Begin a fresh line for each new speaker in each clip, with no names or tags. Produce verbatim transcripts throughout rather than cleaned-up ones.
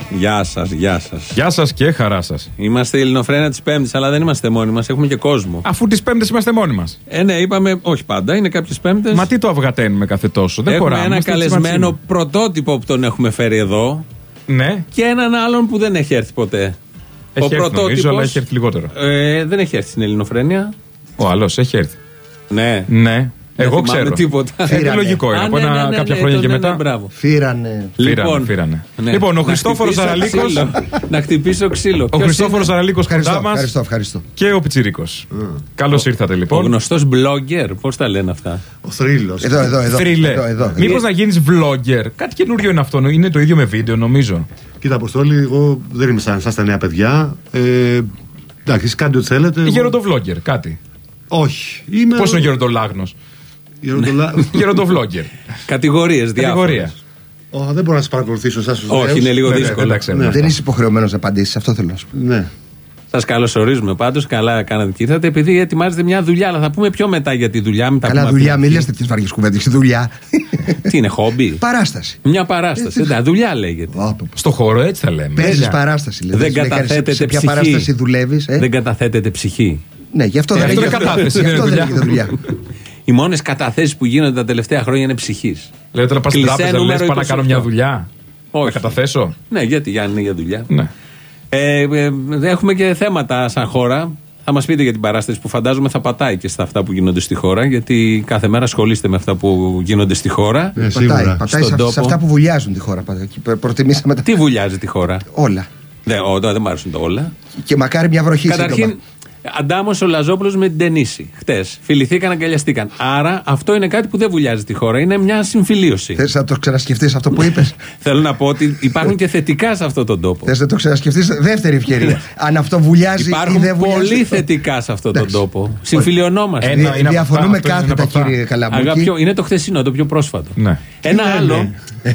Γεια σας, γεια σας.
Γεια σας και χαρά σας.
Είμαστε η Ελληνοφρένεια της Πέμπτης, αλλά δεν είμαστε μόνοι μας, έχουμε και κόσμο.
Αφού τις Πέμπτες είμαστε μόνοι μας.
Ε, ναι, είπαμε, όχι πάντα, είναι κάποιες Πέμπτες.
Μα τι το αυγαταίνουμε κάθε τόσο, δεν
έχουμε
χωράμε.
Ένα καλεσμένο πρωτότυπο που τον έχουμε φέρει εδώ.
Ναι.
Και έναν άλλον που δεν έχει έρθει ποτέ.
Έχει
Ο
έρθει νομίζω, αλλά έχει έρθει λιγότερο.
Ε, δεν έχει έρθει στην Ελληνοφρένεια.
Ο άλλος έχει έρθει.
Ναι.
Ναι. Εγώ ξέρω.
Τίποτα.
Λογικό είναι. Από ένα κάποια χρόνια και μετά.
Φύρανε.
Λοιπόν, φύρανε. Λοιπόν, ο Χριστόφορος Αραλίκος.
Να χτυπήσω ξύλο.
Ο Χριστόφορος Αραλίκος κοντά μας.
Ευχαριστώ, ευχαριστώ.
Και ο Πιτσιρίκος. Καλώς ήρθατε λοιπόν.
Ο γνωστός blogger, πώς τα λένε αυτά.
Ο θρύλος. Εδώ, εδώ, εδώ.
Μήπως να γίνεις vlogger. Κάτι καινούριο είναι αυτό. Είναι το ίδιο με βίντεο, νομίζω.
Κοίτα, Αποστόλη, εγώ δεν είμαι σαν τα νέα παιδιά. Εντάξει, κάντε ό,τι θέλετε.
Γεροντοβλόγγερ, κάτι.
Όχι. Είμαι...
Πώς είναι ο γεροντολάγνος? Γεροντοβλόγγερ.
Κατηγορίες διάφορες.
Oh, δεν μπορώ να σας παρακολουθήσω εσάς τους
Όχι,
νέους.
είναι λίγο δύσκολο.
Ναι. Δεν είσαι υποχρεωμένος να απαντήσεις, αυτό θέλω να σου πω.
Ναι.
Σας καλωσορίζουμε πάντως, καλά κάνατε και ήρθατε, επειδή ετοιμάζετε μια δουλειά, αλλά θα πούμε πιο μετά για τη δουλειά. Μετά
καλά δουλειά, μην λες τέτοιες βαριές κουβέντες, δουλειά.
Τι είναι, χόμπι?
Παράσταση.
Μια παράσταση, εντάξει, δουλειά λέγεται.
Στο χώρο έτσι θα λέμε.
Παίζεις παράσταση, λέτε.
Δεν καταθέτεται
σε ποια
ψυχή.
παράσταση δουλεύεις.
Δεν καταθέτεται ψυχή.
Ναι, γι' αυτό δεν
είναι κατάθεση.
δουλειά.
Οι μόνες καταθέσεις που γίνονται τα τελευταία χρόνια είναι ψυχής.
Λέτε να πας στην τράπεζα, λες πάω να κάνω μια δουλειά.
Όχι.
Να καταθέσω.
Ναι, γιατί για, είναι για δουλειά.
Ναι.
Ε, ε, έχουμε και θέματα σαν χώρα. Θα μας πείτε για την παράσταση που φαντάζομαι θα πατάει και στα αυτά που γίνονται στη χώρα. Γιατί κάθε μέρα ασχολείστε με αυτά που γίνονται στη χώρα.
Ναι,
πατάει πατάει σε, σε αυτά που βουλιάζουν τη χώρα. Προτιμήσαμε τα...
Τι βουλιάζει τη χώρα?
Όλα.
Δεν, ό, δεν μου αρέσουν τα όλα.
Και μακάρι μια βροχή.
Καταρχήν, αντάμωσε ο Λαζόπουλος με την Τενίση χτες. Φιληθήκαν, αγκαλιαστήκαν. Άρα αυτό είναι κάτι που δεν βουλιάζει τη χώρα. Είναι μια συμφιλίωση.
Θες να το ξανασκεφτείς αυτό που είπες?
Θέλω να πω ότι υπάρχουν και θετικά σε αυτόν τον τόπο.
Θες να το ξανασκεφτείς? Δεύτερη ευκαιρία. Αν αυτό βουλιάζει ή δεν βουλιάζει.
Πολύ θετικά σε αυτόν τον τόπο. Συμφιλιωνόμαστε.
Ένα, Δι, διαφωνούμε κάθετα, κύριε Καλαμούκη.
Είναι το χθεσινό, το πιο πρόσφατο.
Ναι.
Ένα άλλο.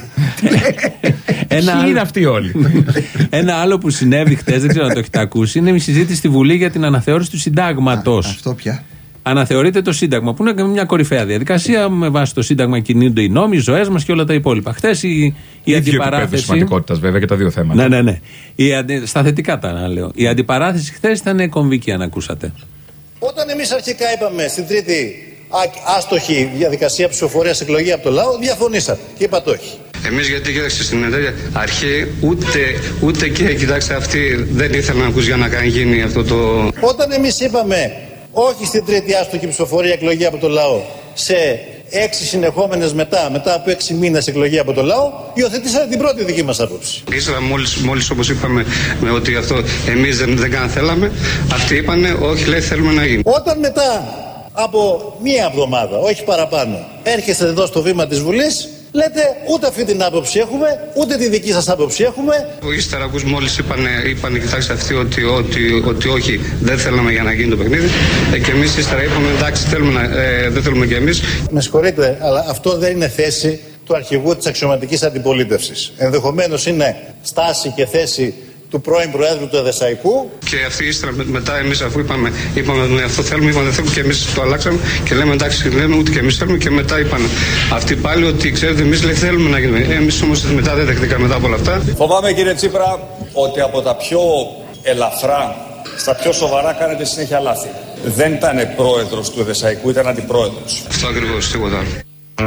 Ένα άλλο. Είναι αυτοί όλοι.
Ένα άλλο που συνέβη χτες, δεν ξέρω αν το έχετε ακούσει, είναι η συζήτηση στη Βουλή για την αναθεώρηση του συντάγματος.
Αυτό πια.
Αναθεωρείται το Σύνταγμα, που είναι μια κορυφαία διαδικασία. Με βάση το Σύνταγμα κινούνται οι νόμοι, οι ζωές μας και όλα τα υπόλοιπα. Χθες η, η αντιπαράθεση.
Σημαντικότητας βέβαια και τα δύο θέματα.
Ναι, ναι, ναι. Η αντι... Στα θετικά τα λέω. Η αντιπαράθεση χθες ήταν κομβική, αν ακούσατε.
Όταν εμείς αρχικά είπαμε στην τρίτη άστοχη διαδικασία ψηφοφορίας εκλογή από το λαό, διαφωνήσατε και είπατε όχι.
Εμείς γιατί κοιτάξτε στην αρχή ούτε, ούτε και κοιτάξτε αυτοί δεν ήθελαν να ακούς για να κάνει γίνει αυτό το...
Όταν εμείς είπαμε όχι στην τρίτη άστοχη ψηφοφορία εκλογή από το λαό σε έξι συνεχόμενες μετά, μετά από έξι μήνες εκλογή από το λαό, υιοθετήσατε την πρώτη δική μας άποψη.
Ύστερα μόλις, μόλις όπως είπαμε με ότι αυτό εμείς δεν, δεν καν θέλαμε, αυτοί είπανε όχι λέει θέλουμε να γίνει.
Όταν μετά από μία εβδομάδα, όχι παραπάνω, έρχεστε εδώ στο βήμα της Βουλής, λέτε ούτε αυτή την άποψη έχουμε, ούτε τη δική σας άποψη έχουμε.
Ύστερα ακούς μόλις είπανε, είπανε κοιτάξτε αυτοί ότι, ότι, ότι όχι δεν θέλαμε για να γίνει το παιχνίδι ε, και εμείς ύστερα είπαμε εντάξει θέλουμε να, ε, δεν θέλουμε και εμείς.
Με συγχωρείτε, αλλά αυτό δεν είναι θέση του αρχηγού της αξιωματικής αντιπολίτευσης. Ενδεχομένως είναι στάση και θέση του πρώην Προέδρου του Εδεσσαϊκού.
Και αυτοί ύστερα μετά εμείς αφού είπαμε, είπαμε ναι, αυτό θέλουμε, είπαμε δεν θέλουμε και εμείς το αλλάξαμε και λέμε εντάξει λέμε ούτε και εμείς θέλουμε και μετά είπαν αυτοί πάλι ότι ξέρετε εμείς λέει θέλουμε να γίνουμε. Ε, εμείς όμως μετά δεν δεχτήκαμε μετά από όλα αυτά.
Φοβάμαι κύριε Τσίπρα ότι από τα πιο ελαφρά στα πιο σοβαρά κάνετε συνέχεια λάθη. Δεν ήταν πρόεδρος του Εδεσσαϊκού, ήταν αντιπρόεδρος.
Αυτό ακριβώς, τίποτα άλλο.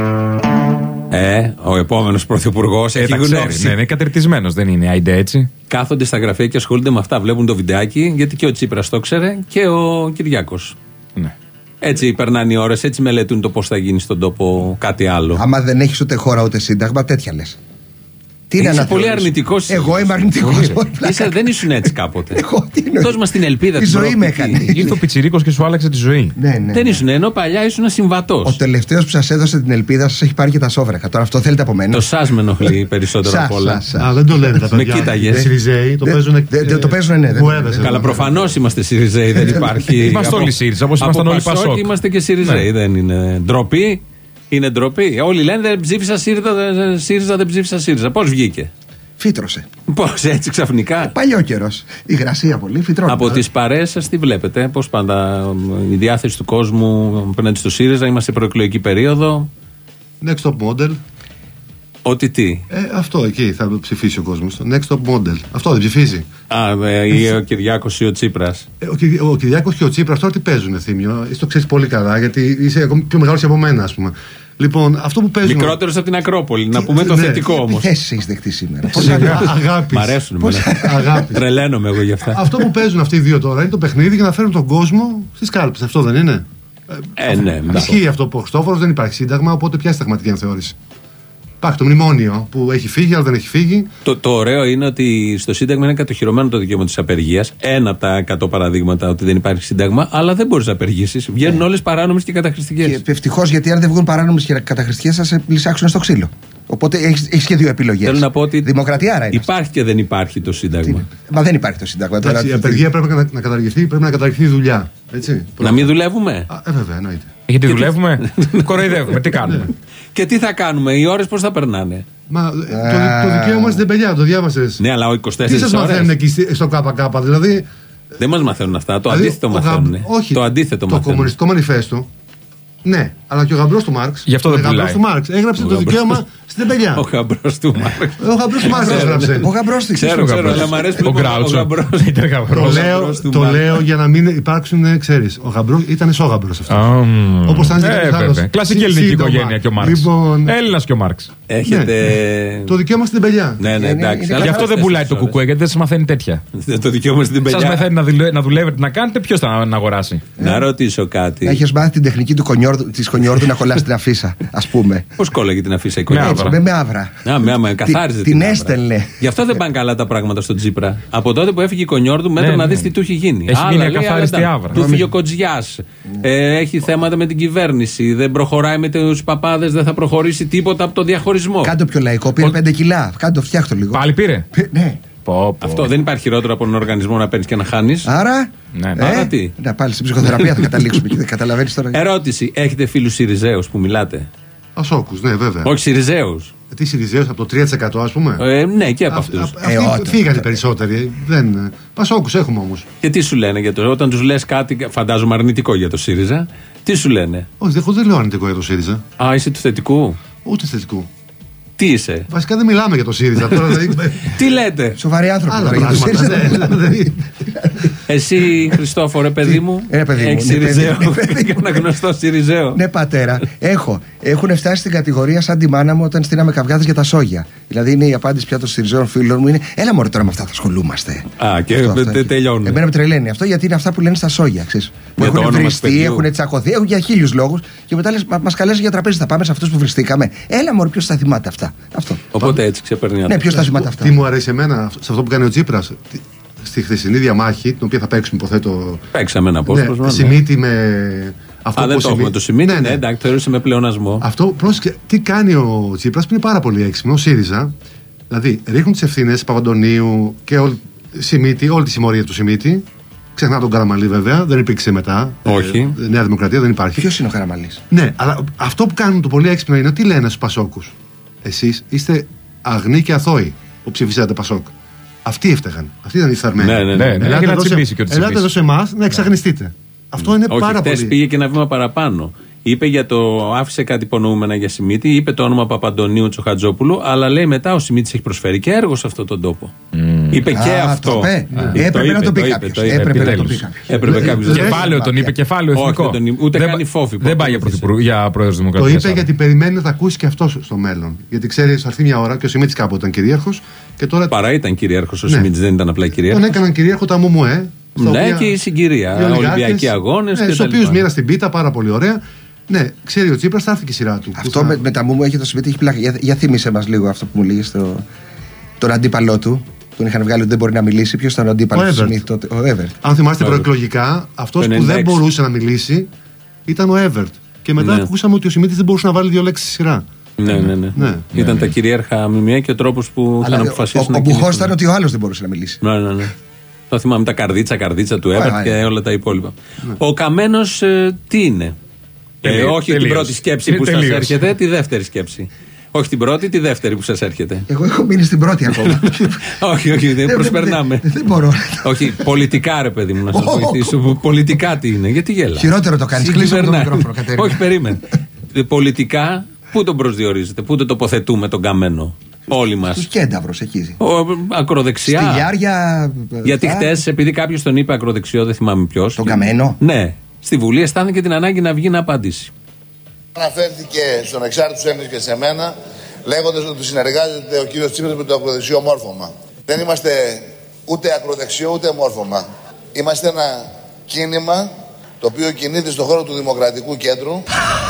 Ε, ο επόμενος πρωθυπουργός
ε,
έχει γνώση.
Ναι, είναι κατερτισμένος, δεν είναι άιντε έτσι.
Κάθονται στα γραφεία και ασχολούνται με αυτά. Βλέπουν το βιντεάκι, γιατί και ο Τσίπρας το ξέρε και ο Κυριάκος.
Ναι.
Έτσι περνάνε οι ώρες, έτσι μελετούν το πώς θα γίνει στον τόπο κάτι άλλο.
Άμα δεν έχεις ούτε χώρα ούτε σύνταγμα, τέτοια λες. Τι
είσαι πολύ αρνητικός.
Εγώ είμαι αρνητικός.
Είσαι, δεν ήσουν έτσι κάποτε.
Εγώ,
δώσ' μας την ελπίδα.
Η ζωή με έκανε.
Ήρθε ο Πιτσιρίκος και σου άλλαξε τη ζωή.
Ναι, ναι,
δεν ήσουν, ενώ παλιά ήσουν συμβατός.
Ο τελευταίος που σας έδωσε την ελπίδα σας έχει πάρει και τα σόβρακα. Τώρα αυτό θέλετε από μένα.
Το σας με ενοχλεί περισσότερο απ' όλα.
Α, δεν το λένε τα παιδιά.
Με κοίταγες.
Οι Συριζέοι το παίζουν.
Το παίζουν, ναι.
Καλά, προφανώς είμαστε Συριζέοι. Δεν υπάρχει.
Είμαστε όλοι ΣΥΡΙΖΑ, όπως ήμασταν όλοι Πασόκ.
Είμαστε και Συριζέοι. Δεν είναι ντροπή. Είναι ντροπή. Όλοι λένε δεν ψήφισα ΣΥΡΙΖΑ, δεν ψήφισα ΣΥΡΙΖΑ. Πώς βγήκε?
Φύτρωσε.
Πώς έτσι ξαφνικά?
Παλιό καιρός. Υγρασία πολύ, φυτρώνει.
Από τις παρέες σας τι βλέπετε? Πώς πάντα η διάθεση του κόσμου απέναντι στο ΣΥΡΙΖΑ? Είμαστε σε προεκλογική περίοδο.
Next top model.
Ότι τι.
Ε, αυτό εκεί θα ψηφίσει ο κόσμος. Το Next Top Model. Αυτό δεν ψηφίζει.
Α, ε, ή ο Κυριάκος ή ο Τσίπρας.
Ε, ο, Κυ, ο Κυριάκος και ο Τσίπρας τώρα τι παίζουν, Θήμιο. Εσύ το ξέρεις πολύ καλά, γιατί είσαι ακόμη πιο μεγάλος από μένα, ας πούμε. Λοιπόν, αυτό που παίζουν.
Μικρότερος από την Ακρόπολη. Να πούμε το
ναι,
θετικό όμως.
Τι θέσεις έχεις δεχτεί σήμερα?
Αγάπη.
Μ' αρέσουν.
Αγάπη.
Τρελαίνομαι εγώ γι' αυτά.
Αυτό που παίζουν αυτοί οι δύο τώρα είναι το παιχνίδι για να φέρουν τον κόσμο στις κάλπες. Αυτό δεν είναι?
Ε, ναι.
Ισχύει αυτό που ο Χριστόφορος δεν υπάρχει σύνταγμα, οπότε ποια συνταγματική ανθεώρηση? Υπάρχει το μνημόνιο που έχει φύγει, αλλά δεν έχει φύγει.
Το, το ωραίο είναι ότι στο Σύνταγμα είναι κατοχυρωμένο το δικαίωμα της απεργίας. Ένα από τα εκατό παραδείγματα ότι δεν υπάρχει Σύνταγμα, αλλά δεν μπορείς να απεργήσεις. Βγαίνουν όλες παράνομες και καταχρηστικές.
Και ευτυχώς, γιατί αν δεν βγουν παράνομες και καταχρηστικές θα σε πλησάξουν στο ξύλο. Οπότε έχεις, έχεις και δύο επιλογές.
Θέλω να πω ότι
δημοκρατία άρα είναι.
Υπάρχει και δεν υπάρχει το Σύνταγμα.
Τι, μα δεν υπάρχει το Σύνταγμα.
Εντάξει,
τώρα,
η απεργία πρέπει να, να καταργηθεί, πρέπει να καταργηθεί η δουλειά. Έτσι.
Να μην δουλεύουμε.
Α, ε, βέβαια, εννοείται.
Γιατί δουλεύουμε, κοροϊδεύουμε, τι κάνουμε.
Και τι θα κάνουμε, οι ώρες πώς θα περνάνε?
Μα ε, το, το δικαίωμα στην τεμπελιά, το διάβασες?
Ναι, αλλά ο είκοσι τέσσερις
τι σας
ώρες.
μαθαίνουν εκεί στο ΚΚ, δηλαδή.
Δεν μας μαθαίνουν αυτά, το
δηλαδή,
αντίθετο
ο,
μαθαίνουν.
όχι,
το αντίθετο
το
μαθαίνουν.
κομμουνιστικό μανιφέστο. Ναι, αλλά και ο γαμπρός του Μάρξ.
Γι' αυτό δεν
ο γαμπρός
πουλάει.
του Μάρξ έγραψε το δικαίωμα στην τεμπελιά.
Ο γαμπρός του Μάρξ.
Ο γαμπρός του Μάρξ έγραψε.
Ο γαμπρός του
Ξέρω, ξέρω, αλλά μου αρέσει που
Ο Γκράουτσο. Ήταν
Το
γαμπρός.
λέω, το λέω για να μην υπάρξουν, ξέρεις, ο γαμπρός ήταν σόγαμπρος αυτός. Όπως ήταν και
Ε,
κάποιος άλλος.
βέβαια. Κλασική ελληνική
Σύντομα.
οικογένεια και ο Μάρξ.
Λοιπόν,
Έλληνας και ο Μάρξ.
Έχετε.
το δικαίωμα στην τεμπελιά.
Ναι, ναι,
Είναι-
εντάξει.
είναι
αλλά
Γι' αυτό δεν
αυτές
πουλάει
τις
το
ώρες.
κουκουέ, γιατί δεν σας μαθαίνει τέτοια.
Το δικαίωμα στην
Σας
πελιά.
μαθαίνει να, δουλε- να δουλεύετε, να κάνετε, ποιος θα να αγοράσει.
Να ρωτήσω κάτι.
Έχεις μάθει την τεχνική του κονιόρδου, της κονιόρδου να κολλάς την αφίσα, ας πούμε.
Πώς κόλλαγε την αφίσα η
Με
οικογένεια?
άβρα.
Με, με άβρα.
Α, με άμα καθάριζε
την
άβρα.
έστελνε.
Γι' αυτό δεν πάνε καλά τα πράγματα στον Τσίπρα. Από τότε που έφυγε η Κονιόρδου, μέτρα
Ναι,
να
ναι.
δεις τι του έχει γίνει.
Έχει
Άλλα,
μείνει
λέει,
ακαθάριστη
άλλα,
άβρα.
Του φύγει ο Κοτζιάς. Ε, έχει θέματα με την κυβέρνηση. Δεν προχωράει με τους παπάδες, δεν θα προχωρήσει τίποτα από το διαχωρισμό.
Κάντο πιο λαϊκό, πήρε πέντε κιλά. Κάντο, φτιάχτο λίγο.
Πάλι πήρε.
Πε- Ναι.
Πω, πω.
Αυτό δεν υπάρχει χειρότερο από έναν οργανισμό να παίρνει και να χάνει.
Άρα.
Ναι, ναι.
Άρα τι?
Να πάλι στην ψυχοθεραπεία θα καταλήξουμε και δεν καταλαβαίνεις τώρα.
Ερώτηση. Έχετε φίλους Σιριζέους που μιλάτε?
Ασόκους, ναι, βέβαια.
Όχι Σιριζέους.
Τι Σιριζέους από το τρία τοις εκατό, ας πούμε.
Ε, ναι, και από
Αυτ-
αυτούς.
αυ- Αυτοί
Ε, όταν.
φύγανε οι περισσότεροι. Δεν... Πασόκους έχουμε όμως.
Και τι σου λένε για το. Όταν τους λες κάτι, φαντάζομαι αρνητικό για το ΣΥΡΙΖΑ, τι σου λένε?
Όχι, δεν- εγώ δεν λέω αρνητικό για το ΣΥΡΙΖΑ.
Α, είσαι του θετικού.
Ούτε θετικού.
Τι είσαι?
Βασικά δεν μιλάμε για το ΣΥΡΙΖΑ. Τώρα, δηλαδή,
Τι λέτε?
Σοβαροί άνθρωποι
άλλα
τώρα για το
πράγματα,
ΣΥΡΙΖΑ.
ναι, δηλαδή.
Εσύ, Χριστόφορε, παιδί μου.
Ε, παιδί μου,
Έχεις
ναι, παιδί
Σιριζέο.
μου, ναι, παιδί μου.
Ένα γνωστό Σιριζέο.
Ναι, πατέρα, έχω. Έχουν φτάσει στην κατηγορία σαν τη μάνα μου όταν στείναμε καυγάδες για τα σόγια. Δηλαδή είναι η απάντηση πια των Σιριζέων φίλων μου είναι έλα μωρέ τώρα με αυτά θα ασχολούμαστε.
Α, και
Αυτό, αυτό
τε-
έχει.
τελειώνουν.
Εμένα με τρελαίνει αυτό γιατί είναι αυτά που λένε στα σόγια. Ξέρεις, που
Για το
έχουν
όνομα του
βριστεί,
παιδιού.
έχουν τσακωθεί, έχουν για χίλιους λόγους και μετά λες μα καλέσει για τραπέζι, θα πάμε σε αυτούς που βριστήκαμε. Έλα μωρέ, ποιος θα θυμάται αυτά. Αυτό.
Οπότε έτσι ξεπερνάει.
Ναι, ποιος θα θυμάται αυτά.
Τι μου αρέσει εμένα σε αυτό που κάνει ο Τσίπρας. τι- Στη χθεσινή διαμάχη, την οποία θα παίξουμε, υποθέτω.
Παίξαμε ένα απόσπασμα.
Ναι,
ναι.
Σιμίτη με. Αυτό
Α, δεν
που
το έχουμε
Σιμίτη-
το Σιμίτη.
Ναι,
Ναι,
ναι.
εντάξει, το έριξε με πλεονασμό.
Αυτό, πρόσεχε, τι κάνει ο Τσίπρας που είναι πάρα πολύ έξυπνο, ο ΣΥΡΙΖΑ. Δηλαδή, ρίχνουν τις ευθύνες Παπαντονίου και όλη, Σιμίτη, όλη τη συμμορία του Σιμίτη. Ξεχνά τον Καραμαλή βέβαια, δεν υπήρξε μετά.
Όχι.
Ε, Νέα Δημοκρατία δεν υπάρχει.
Ποιος είναι ο Καραμαλής?
Ναι, αλλά αυτό που κάνουν το πολύ έξυπνο είναι τι λένε στους Πασόκους. Εσείς είστε αγνοί και αθώοι που ψηφίσατε Πασόκ. Αυτοί έφταιγαν. Αυτοί ήταν οι φθαρμένοι.
Ναι, ναι, ναι.
Ναι, ναι.
Ελάτε
Για να
εδώ σε-
τσιμπήσει και ό,τι
Ελάτε
τσιμπήσει.
εδώ σε εμάς να εξαγνιστείτε. Αυτό είναι
Όχι,
πάρα
χτες
πολύ.
πήγε και ένα βήμα παραπάνω. Είπε για το. Άφησε κάτι υπονοούμενα για Σιμίτη, είπε το όνομα Παπαντονίου Τσοχατζόπουλου, αλλά λέει μετά ο Σιμίτης έχει προσφέρει και έργο σε αυτόν τον τόπο. Είπε και
Α,
αυτό.
το είπε.
Ναι.
Έπρεπε να το πει
είπε,
κάποιος.
το είπε.
Έπρεπε να το
επιτέλους.
πει κάποιος.
Έπρεπε κάποιος.
Δεν-
Κεφάλαιο τον είπε, κεφάλαιο
Όχι,
εθνικό.
δεν τον- ούτε
Δεν
κάνει
πα-
φόβη που
Δεν πάει για,
ακολούθησε.
πρωθυπουργό- για πρόεδρο
Το
Δημοκρατία.
είπε γιατί περιμένει να τα ακούσει και αυτό στο μέλλον. Γιατί ξέρει, θα έρθει μια ώρα και ο Σιμίτης κάποτε ήταν κυρίαρχος και τώρα
Παρά ήταν κυρίαρχος ο
Ναι.
Σιμίτης, δεν ήταν απλά
τον
κυρίαρχος.
έκαναν κυρίαρχο τα Μουμουέ. στα
Ναι,
οποία-
και η συγκυρία.
οι ολιγάρχες,
Ολυμπιακοί αγώνες.
Ναι,
και
στου
τα
οποίου
λοιπά.
μοίρα στην πίτα, πάρα πολύ ωραία. Ναι, ξέρει ο Τσίπρας, θα έρθει και η σειρά του.
Αυτό
Που θα-
με, με τα μου μου έχει το Σιμίτη, έχει πλάκα. Για, για θύμισε μας λίγο αυτό που μου λέγεις, το, τον αντίπαλό του. Τον είχαν βγάλει ότι δεν μπορεί να μιλήσει. Ποιος ήταν ο αντίπαλος
Ο
του
Εύερτ.
Σιμίτη τότε? Ο Εύερτ.
Αν θυμάστε
Βέβαια.
προεκλογικά, αυτό
Το
που
ενενήντα
δεν
έξι.
μπορούσε να μιλήσει ήταν ο Εύερτ. Και μετά
Ναι.
ακούσαμε ότι ο Σιμίτης δεν μπορούσε να βάλει δύο λέξεις στη σειρά.
Ναι, ναι, ναι.
Ναι.
Ήταν τα κυρίαρχα μνημεία και ο τρόπος που είχαν
Αλλά
αποφασίσει
ο,
να
ο Μπουχός
κινηθούν.
ήταν ότι ο άλλος δεν μπορούσε να μιλήσει.
Ναι, ναι, ναι. Το θυμάμαι τα καρδίτσα, καρδίτσα του
Ωραία,
Εύερτ και
ναι.
όλα τα υπόλοιπα. Ο Καμένος ε, τι είναι? Ε,
Τελείως,
όχι την
τελείως.
πρώτη σκέψη που
Ε,
σας
τελείως.
έρχεται, τη δεύτερη σκέψη. Όχι την πρώτη, τη δεύτερη που σας έρχεται.
Εγώ έχω μείνει στην πρώτη ακόμα.
όχι, όχι, δεν
Δεν-
προσπερνάμε.
Δεν, δεν μπορώ.
όχι, πολιτικά ρε παιδί μου να σας
Ω,
βοηθήσω. Πολιτικά τι είναι, γιατί γέλα.
Χειρότερο το κάνεις. Κλείσε μου το μικρόφωνο, Κατερίνα.
Όχι, περίμενε. Ε, Πολιτικά, Πού τον προσδιορίζετε, πού τον τοποθετούμε τον καμένο? Όλοι μας.
Στους κένταυρους εκεί.
Ο, ακροδεξιά.
Στη Γιάρια.
Γιατί χτες, επειδή κάποιος τον είπε ακροδεξιό, δεν θυμάμαι ποιος.
Τον καμένο.
Ναι. Στη Βουλή αισθάνθηκε την ανάγκη να βγει να απαντήσει.
Αναφέρθηκε στον εξάρτητος Έλληνας και σε μένα, λέγοντας ότι συνεργάζεται ο κύριος Τσίπρας με το ακροδεξιό μόρφωμα. Δεν είμαστε ούτε ακροδεξιό ούτε μόρφωμα. Είμαστε ένα κίνημα το οποίο κινείται στον χώρο του Δημοκρατικού Κέντρου.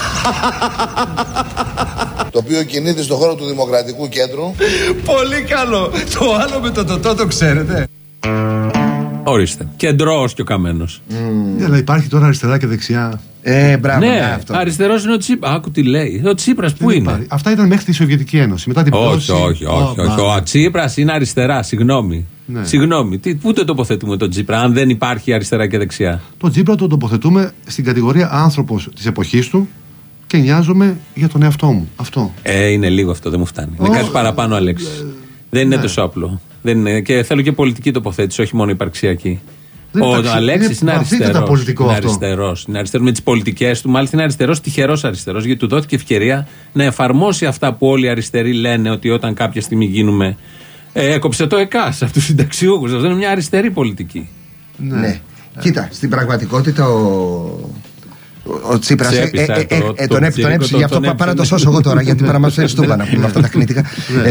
το οποίο κινείται στον χώρο του Δημοκρατικού Κέντρου.
Πολύ καλό. Το άλλο με το τοτό το ξέρετε.
Ορίστε. Κεντρός και ο καμένος.
Mm. Ναι, αλλά υπάρχει τώρα αριστερά και δεξιά.
Ε, μπράβο,
ναι,
ναι, αυτό.
Αριστερός είναι ο Τσίπρας. Άκου τι λέει. Ο Τσίπρας πού είναι?
Υπάρχει. Αυτά ήταν μέχρι τη Σοβιετική Ένωση. Μετά την
όχι,
πτώση.
όχι, όχι, όχι. Ο Τσίπρας είναι αριστερά. Συγγνώμη. Ναι. Συγγνώμη. Τι, πού το τοποθετούμε τον Τσίπρα, αν δεν υπάρχει αριστερά και δεξιά?
Τον Τσίπρα τον τοποθετούμε στην κατηγορία άνθρωπος της εποχής του και νοιάζομαι για τον εαυτό μου. Αυτό.
Ε, είναι λίγο αυτό, δεν μου φτάνει. Oh, είναι κάτι παραπάνω, Αλέξη. Ε, δεν είναι ναι. τόσο απλό. Δεν είναι, και θέλω και πολιτική τοποθέτηση, όχι μόνο υπαρξιακή. Ο Αλέξης είναι αριστερός. Είναι αριστερός. Είναι αριστερός με τις πολιτικές του. Μάλιστα είναι αριστερός, τυχερός αριστερός, γιατί του δόθηκε ευκαιρία να εφαρμόσει αυτά που όλοι οι αριστεροί λένε ότι όταν κάποια στιγμή γίνουμε. Ε, έκοψε το ΕΚΑΣ από τους συνταξιούχους. Αυτό είναι μια αριστερή πολιτική.
Ναι. ναι. Κοίτα, στην πραγματικότητα ο. Ο Τσίπρας ε, ε, ε, ε, ε, τον έπεισε, γι' αυτό πάρα το σώσω εγώ τώρα, γιατί παρά μας φέρει στούμπα να πούμε αυτά τα κνήτικα.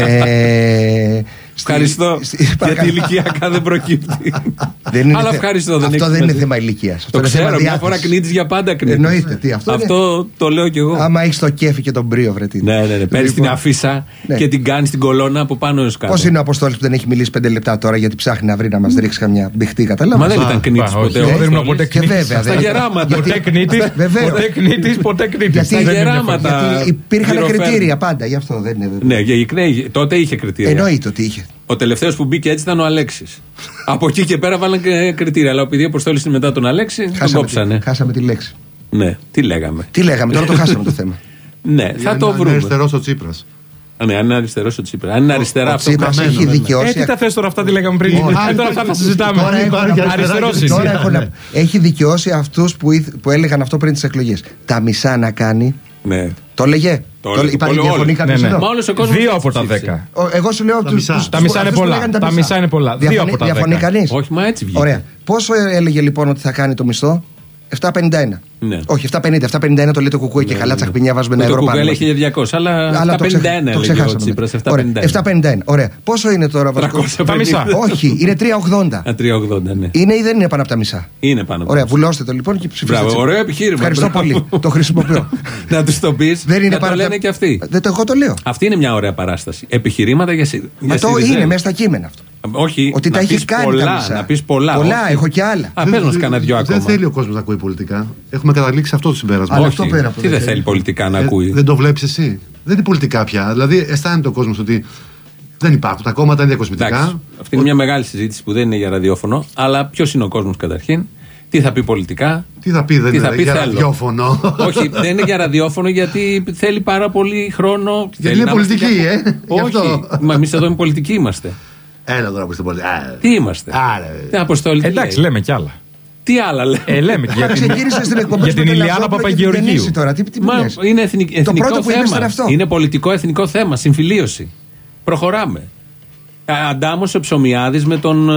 Ευχαριστώ, γιατί η ηλικιακά δεν προκύπτει. Αλλά ευχαριστώ.
Αυτό δεν είναι θέμα ηλικίας.
Το ξέρω, μια φορά κνίτης για πάντα κνίτης.
Εννοείται, τι αυτό.
Αυτό το λέω κι εγώ.
Άμα έχεις το κέφι και τον πρίο, βρε τι.
Ναι, ναι, ναι. Παίρνεις την αφίσα και την κάνεις στην κολόνα από πάνω έως κάτω.
Πώς είναι ο Αποστόλης που δεν έχει μιλήσει πέντε λεπτά τώρα, γιατί ψάχνει να βρει να μας ρίξει καμιά μπιχτή, καταλάβατε?
Μα δεν ήταν κνίτης ποτέ.
Δεν ήμουν ποτέ κνίτης.
Στα γεράματα.
Ποτέ κνίτης, ποτέ κνίτης, ποτέ κνίτης.
Στα γεράματα.
Υπήρχαν κριτήρια πάντα, γι' αυτό δεν είναι.
Ναι, τότε είχε κριτήρια.
Εννοείται ότι είχε.
Ο τελευταίος που μπήκε έτσι ήταν ο Αλέξης. Από εκεί και πέρα βάλαν κριτήρια. Αλλά επειδή ο Αποστόλης είναι μετά τον Αλέξη, τον κόψανε.
Χάσαμε τη λέξη.
Ναι, τι λέγαμε.
Τι λέγαμε, τώρα το χάσαμε το θέμα.
Ναι, θα το βρούμε.
Αν είναι αριστερός ο Τσίπρας.
Ναι, αν είναι αριστερός ο Τσίπρας. Αν είναι αριστερά αυτό που
έχει δικαιώσει.
Ε, τι τα θες τώρα αυτά, τι λέγαμε πριν. Ε, τώρα αυτά θα συζητάμε. Αριστερός είναι.
Έχει δικαιώσει αυτούς που έλεγαν αυτό πριν τις εκλογές. Τα μισά να κάνει.
Ναι.
Το έλεγε. Υπάρχει διαφωνή κάποιος εδώ?
Δύο από τα δέκα.
Εγώ σου λέω
τα μισά είναι πολλά. Τα μισά είναι πολλά. Δύο από τα δέκα.
Διαφωνεί κανείς?
Όχι, μα έτσι βγήκε.
Ωραία. Πόσο έλεγε λοιπόν ότι θα κάνει το μισθό? επτακόσια πενήντα ένα.
Ναι.
Όχι, επτακόσια πενήντα. επτακόσια πενήντα ένα το λέει το κουκούε και καλά τσακπινιά βάζουμε ένα ευρώ πάνω.
Το κουκούε λέει χίλια διακόσια, αλλά επτακόσια πενήντα ένα έλεγε ο Τσίπρας.
επτακόσια πενήντα ένα. Ωραία. Πόσο είναι τώρα βασικό?
Τα μισά.
Όχι, είναι τριακόσια ογδόντα.
τριακόσια ογδόντα, ναι.
Είναι ή δεν είναι πάνω από τα μισά?
Είναι πάνω από τα μισά.
Ωραία, βουλώστε το λοιπόν και ψηφίστε.
Μπράβο, ωραίο επιχείρημα.
Ευχαριστώ πολύ. Το χρησιμοποιώ.
Να του το πει.
Δεν είναι
πάνω. Το λένε και αυτοί.
Δεν το εγώ το λέω.
Αυτή είναι μια ωραία παράσταση. Επιχειρήματα για ΣΥΡΙΖΑ.
Μα το είναι μέσα στα κείμενα αυτό.
Όχι,
ότι τα έχει κάνει
πολλά,
τα μισά.
Να πει πολλά.
Πολλά, όχι. Έχω και άλλα.
Α, πες μας κανένα δυο ακόμα.
Δεν θέλει ο κόσμος να ακούει πολιτικά. Έχουμε καταλήξει αυτό το συμπέρασμα.
Αλλά αυτό πέρα από
τι δεν θέλει πολιτικά να ακούει?
Ε, δεν το βλέπεις εσύ? Δεν είναι πολιτικά πια. Δηλαδή αισθάνεται ο κόσμος ότι δεν υπάρχουν. Τα κόμματα είναι διακοσμητικά.
Αυτή είναι ο... μια μεγάλη συζήτηση που δεν είναι για ραδιόφωνο. Αλλά ποιος είναι ο κόσμος καταρχήν? Τι θα πει πολιτικά?
Τι θα πει, δεν
τι
είναι
θα πει
για
θέλω.
ραδιόφωνο?
Όχι, δεν είναι για ραδιόφωνο γιατί θέλει πάρα πολύ χρόνο.
Γιατί είναι πολιτική, ε!
Όχι, μα εμείς εδώ με πολιτικοί είμαστε.
Έλα τώρα που είστε πολιτικοί.
Τι είμαστε? Τι Αποστόλη?
Εντάξει, λέμε κι άλλα.
Τι άλλα λέμε?
Ε, λέμε για την, για την Ηλιάνα Παπαγεωργίου.
Μα
είναι εθνικ, εθνικό θέμα. Είναι πολιτικό εθνικό θέμα. Συμφιλίωση. Προχωράμε. Αντάμωσε ο Ψωμιάδης με τον.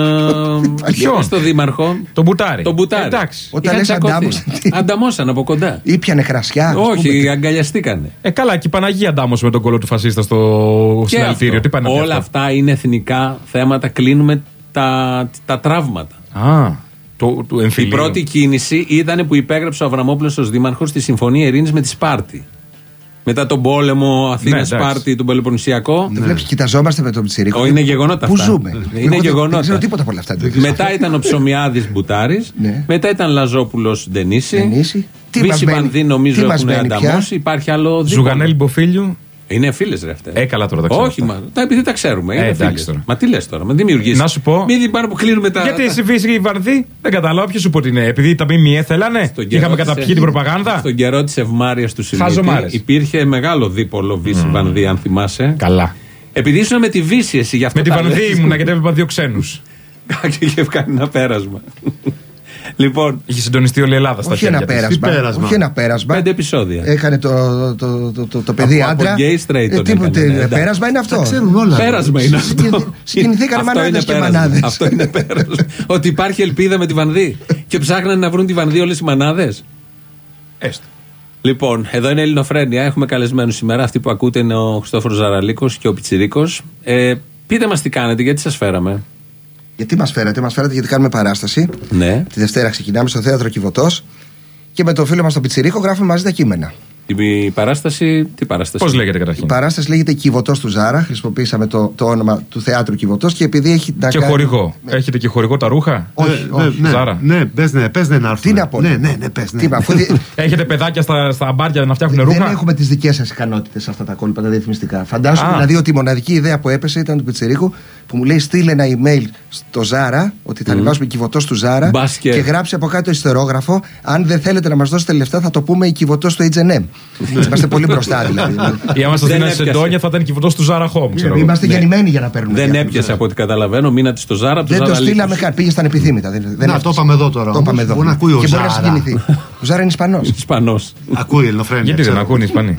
Ποιον? Στο δήμαρχο.
Τον Μπουτάρη.
Τον Μπουτάρη.
Εντάξει.
Όταν λες αντάμωσε.
Ανταμώσαν από κοντά.
Ήπιανε χρασιά.
Όχι, αγκαλιαστήκανε.
Ε, καλά, και η Παναγία αντάμωσε με τον κόλλο του φασίστα στο συναλητήριο.
Όλα αυτά είναι εθνικά θέματα. Κλείνουμε τα τραύματα.
Α. Το, το
η πρώτη κίνηση ήταν που υπέγραψε ο Αβραμόπουλος ως δήμαρχος στη Συμφωνία Ειρήνης με τη Σπάρτη. Μετά τον πόλεμο Αθήνα-Σπάρτη, ναι, τον Πελοποννησιακό.
Δεν βλέπεις, κοιταζόμαστε με τον Τσιρίκο.
Είναι γεγονότα αυτά.
Πού ζούμε?
Είναι γεγονότα.
Δεν ξέρω τίποτα από όλα αυτά.
Μετά ήταν ο Ψωμιάδης Μπουτάρης.
Ναι.
Μετά ήταν Λαζόπουλος Ντενίση.
Βύση
Βανδύ νομίζω έχουν ανταμώσει. Υπάρχει άλλο.
Ζουγανέλη Μποφίλιου.
Είναι φίλες ρε αυτές.
Ε, καλά τώρα τα ξέρω.
Όχι, μα, τα, επειδή τα ξέρουμε. Είναι
ε,
φίλες. Μα τι λες τώρα, μα δημιουργείς.
Να σου πω.
Μην πάνω που κλείνουμε τα.
Γιατί εσύ Βύση Βανδύ, δεν καταλάβω ποιο σου πω ότι είναι. Επειδή τα ΜΜΕ θέλανε. Είχαμε καταπιεί την προπαγάνδα.
Στον καιρό της ευμάρειας του Σιμίτη υπήρχε μεγάλο δίπολο Βύση mm. Βανδύ, αν θυμάσαι.
Καλά.
Επειδή ήσουν με τη Βύση εσύ γι' αυτό.
Με τη Βανδύ ήμουνα γιατί έβλεπα δύο ξένους.
Και είχε κάνει ένα πέρασμα. Λοιπόν,
είχε συντονιστεί όλη η Ελλάδα στα χέρια της.
Όχι ένα πέρασμα.
Πέντε επεισόδια.
Έκανε το, το, το, το, το παιδί άντρα.
Από gay straight τον
τίποτε,
έκανε,
πέρασμα είναι αυτό.
Τα ξέρουν όλα.
Πέρασμα είναι αυτό.
Συγκινηθήκαν μανάδες και μανάδες.
Αυτό είναι πέρασμα. Ότι υπάρχει ελπίδα με τη Βανδύ. Και ψάχνανε να βρουν τη Βανδύ όλες οι μανάδες.
Έστω.
Λοιπόν, εδώ είναι Ελληνοφρένεια. Έχουμε καλεσμένους σήμερα. Αυτοί που ακούτε είναι ο Χριστόφορος Ζαραλίκος και ο Πιτσιρίκος. Ε, πείτε μας τι κάνετε, γιατί σας φέραμε.
Γιατί μας φέρατε, μας φέρατε γιατί κάνουμε παράσταση.
Ναι.
Τη Δευτέρα ξεκινάμε στο Θέατρο Κιβωτός και με τον φίλο μας τον Πιτσιρίκο γράφουμε μαζί τα κείμενα.
Η παράσταση, τι παράσταση.
Πώς λέγεται καταρχήν?
Η παράσταση λέγεται Κιβωτός του Ζάρα. Χρησιμοποίησαμε το, το όνομα του Θεάτρου Κιβωτός και επειδή έχει.
Και κάνει... χορηγό. Ναι. Έχετε και χορηγό τα ρούχα?
Όχι,
ναι,
όχι.
Ναι,
Ζάρα.
Ναι, πες ναι, πες ναι να έρθουμε.
Τι να πω.
Ναι, ναι, ναι, πες ναι.
Τι, αφού...
Έχετε παιδάκια στα, στα μπάρια να φτιάχνουν ρούχα?
Δεν έχουμε τις δικές σας ικανότητες αυτά τα κόλπα τα διαφημιστικά. Φαντάζομαι δηλαδή ότι η μοναδική ιδέα που έπεσε ήταν του Πιτσιρίκου που μου λέει στείλε ένα email στο Ζάρα ότι θα ανεβάσουμε mm. Κιβωτός του Ζάρα Μπάσκετ. Και γράψει από κάτω ιστερόγραφο αν δεν θέλετε να μας δώσετε λεφτά θα το πούμε η Κιβωτός του έιτς εντ εμ. Είμαστε πολύ μπροστά δηλαδή.
Ή άμα σας δίνανε σεντόνια θα ήταν Κιβωτός του Ζάρα Home.
Είμαστε γεννημένοι για να παίρνουμε.
Δεν έπιασε από ό,τι καταλαβαίνω, μείνατε στο Ζάρα.
Δεν το στείλαμε καν, πήγε στα ανεπιθύμητα.
Να το είπαμε εδώ τώρα.
Το είπαμε εδώ. Και μπορεί να συγκινηθεί. Ο Ζάρα είναι Ισπανός.
Ακούει Ελληνοφρένεια.
Γιατί δεν ακούνε οι Ισπανοί?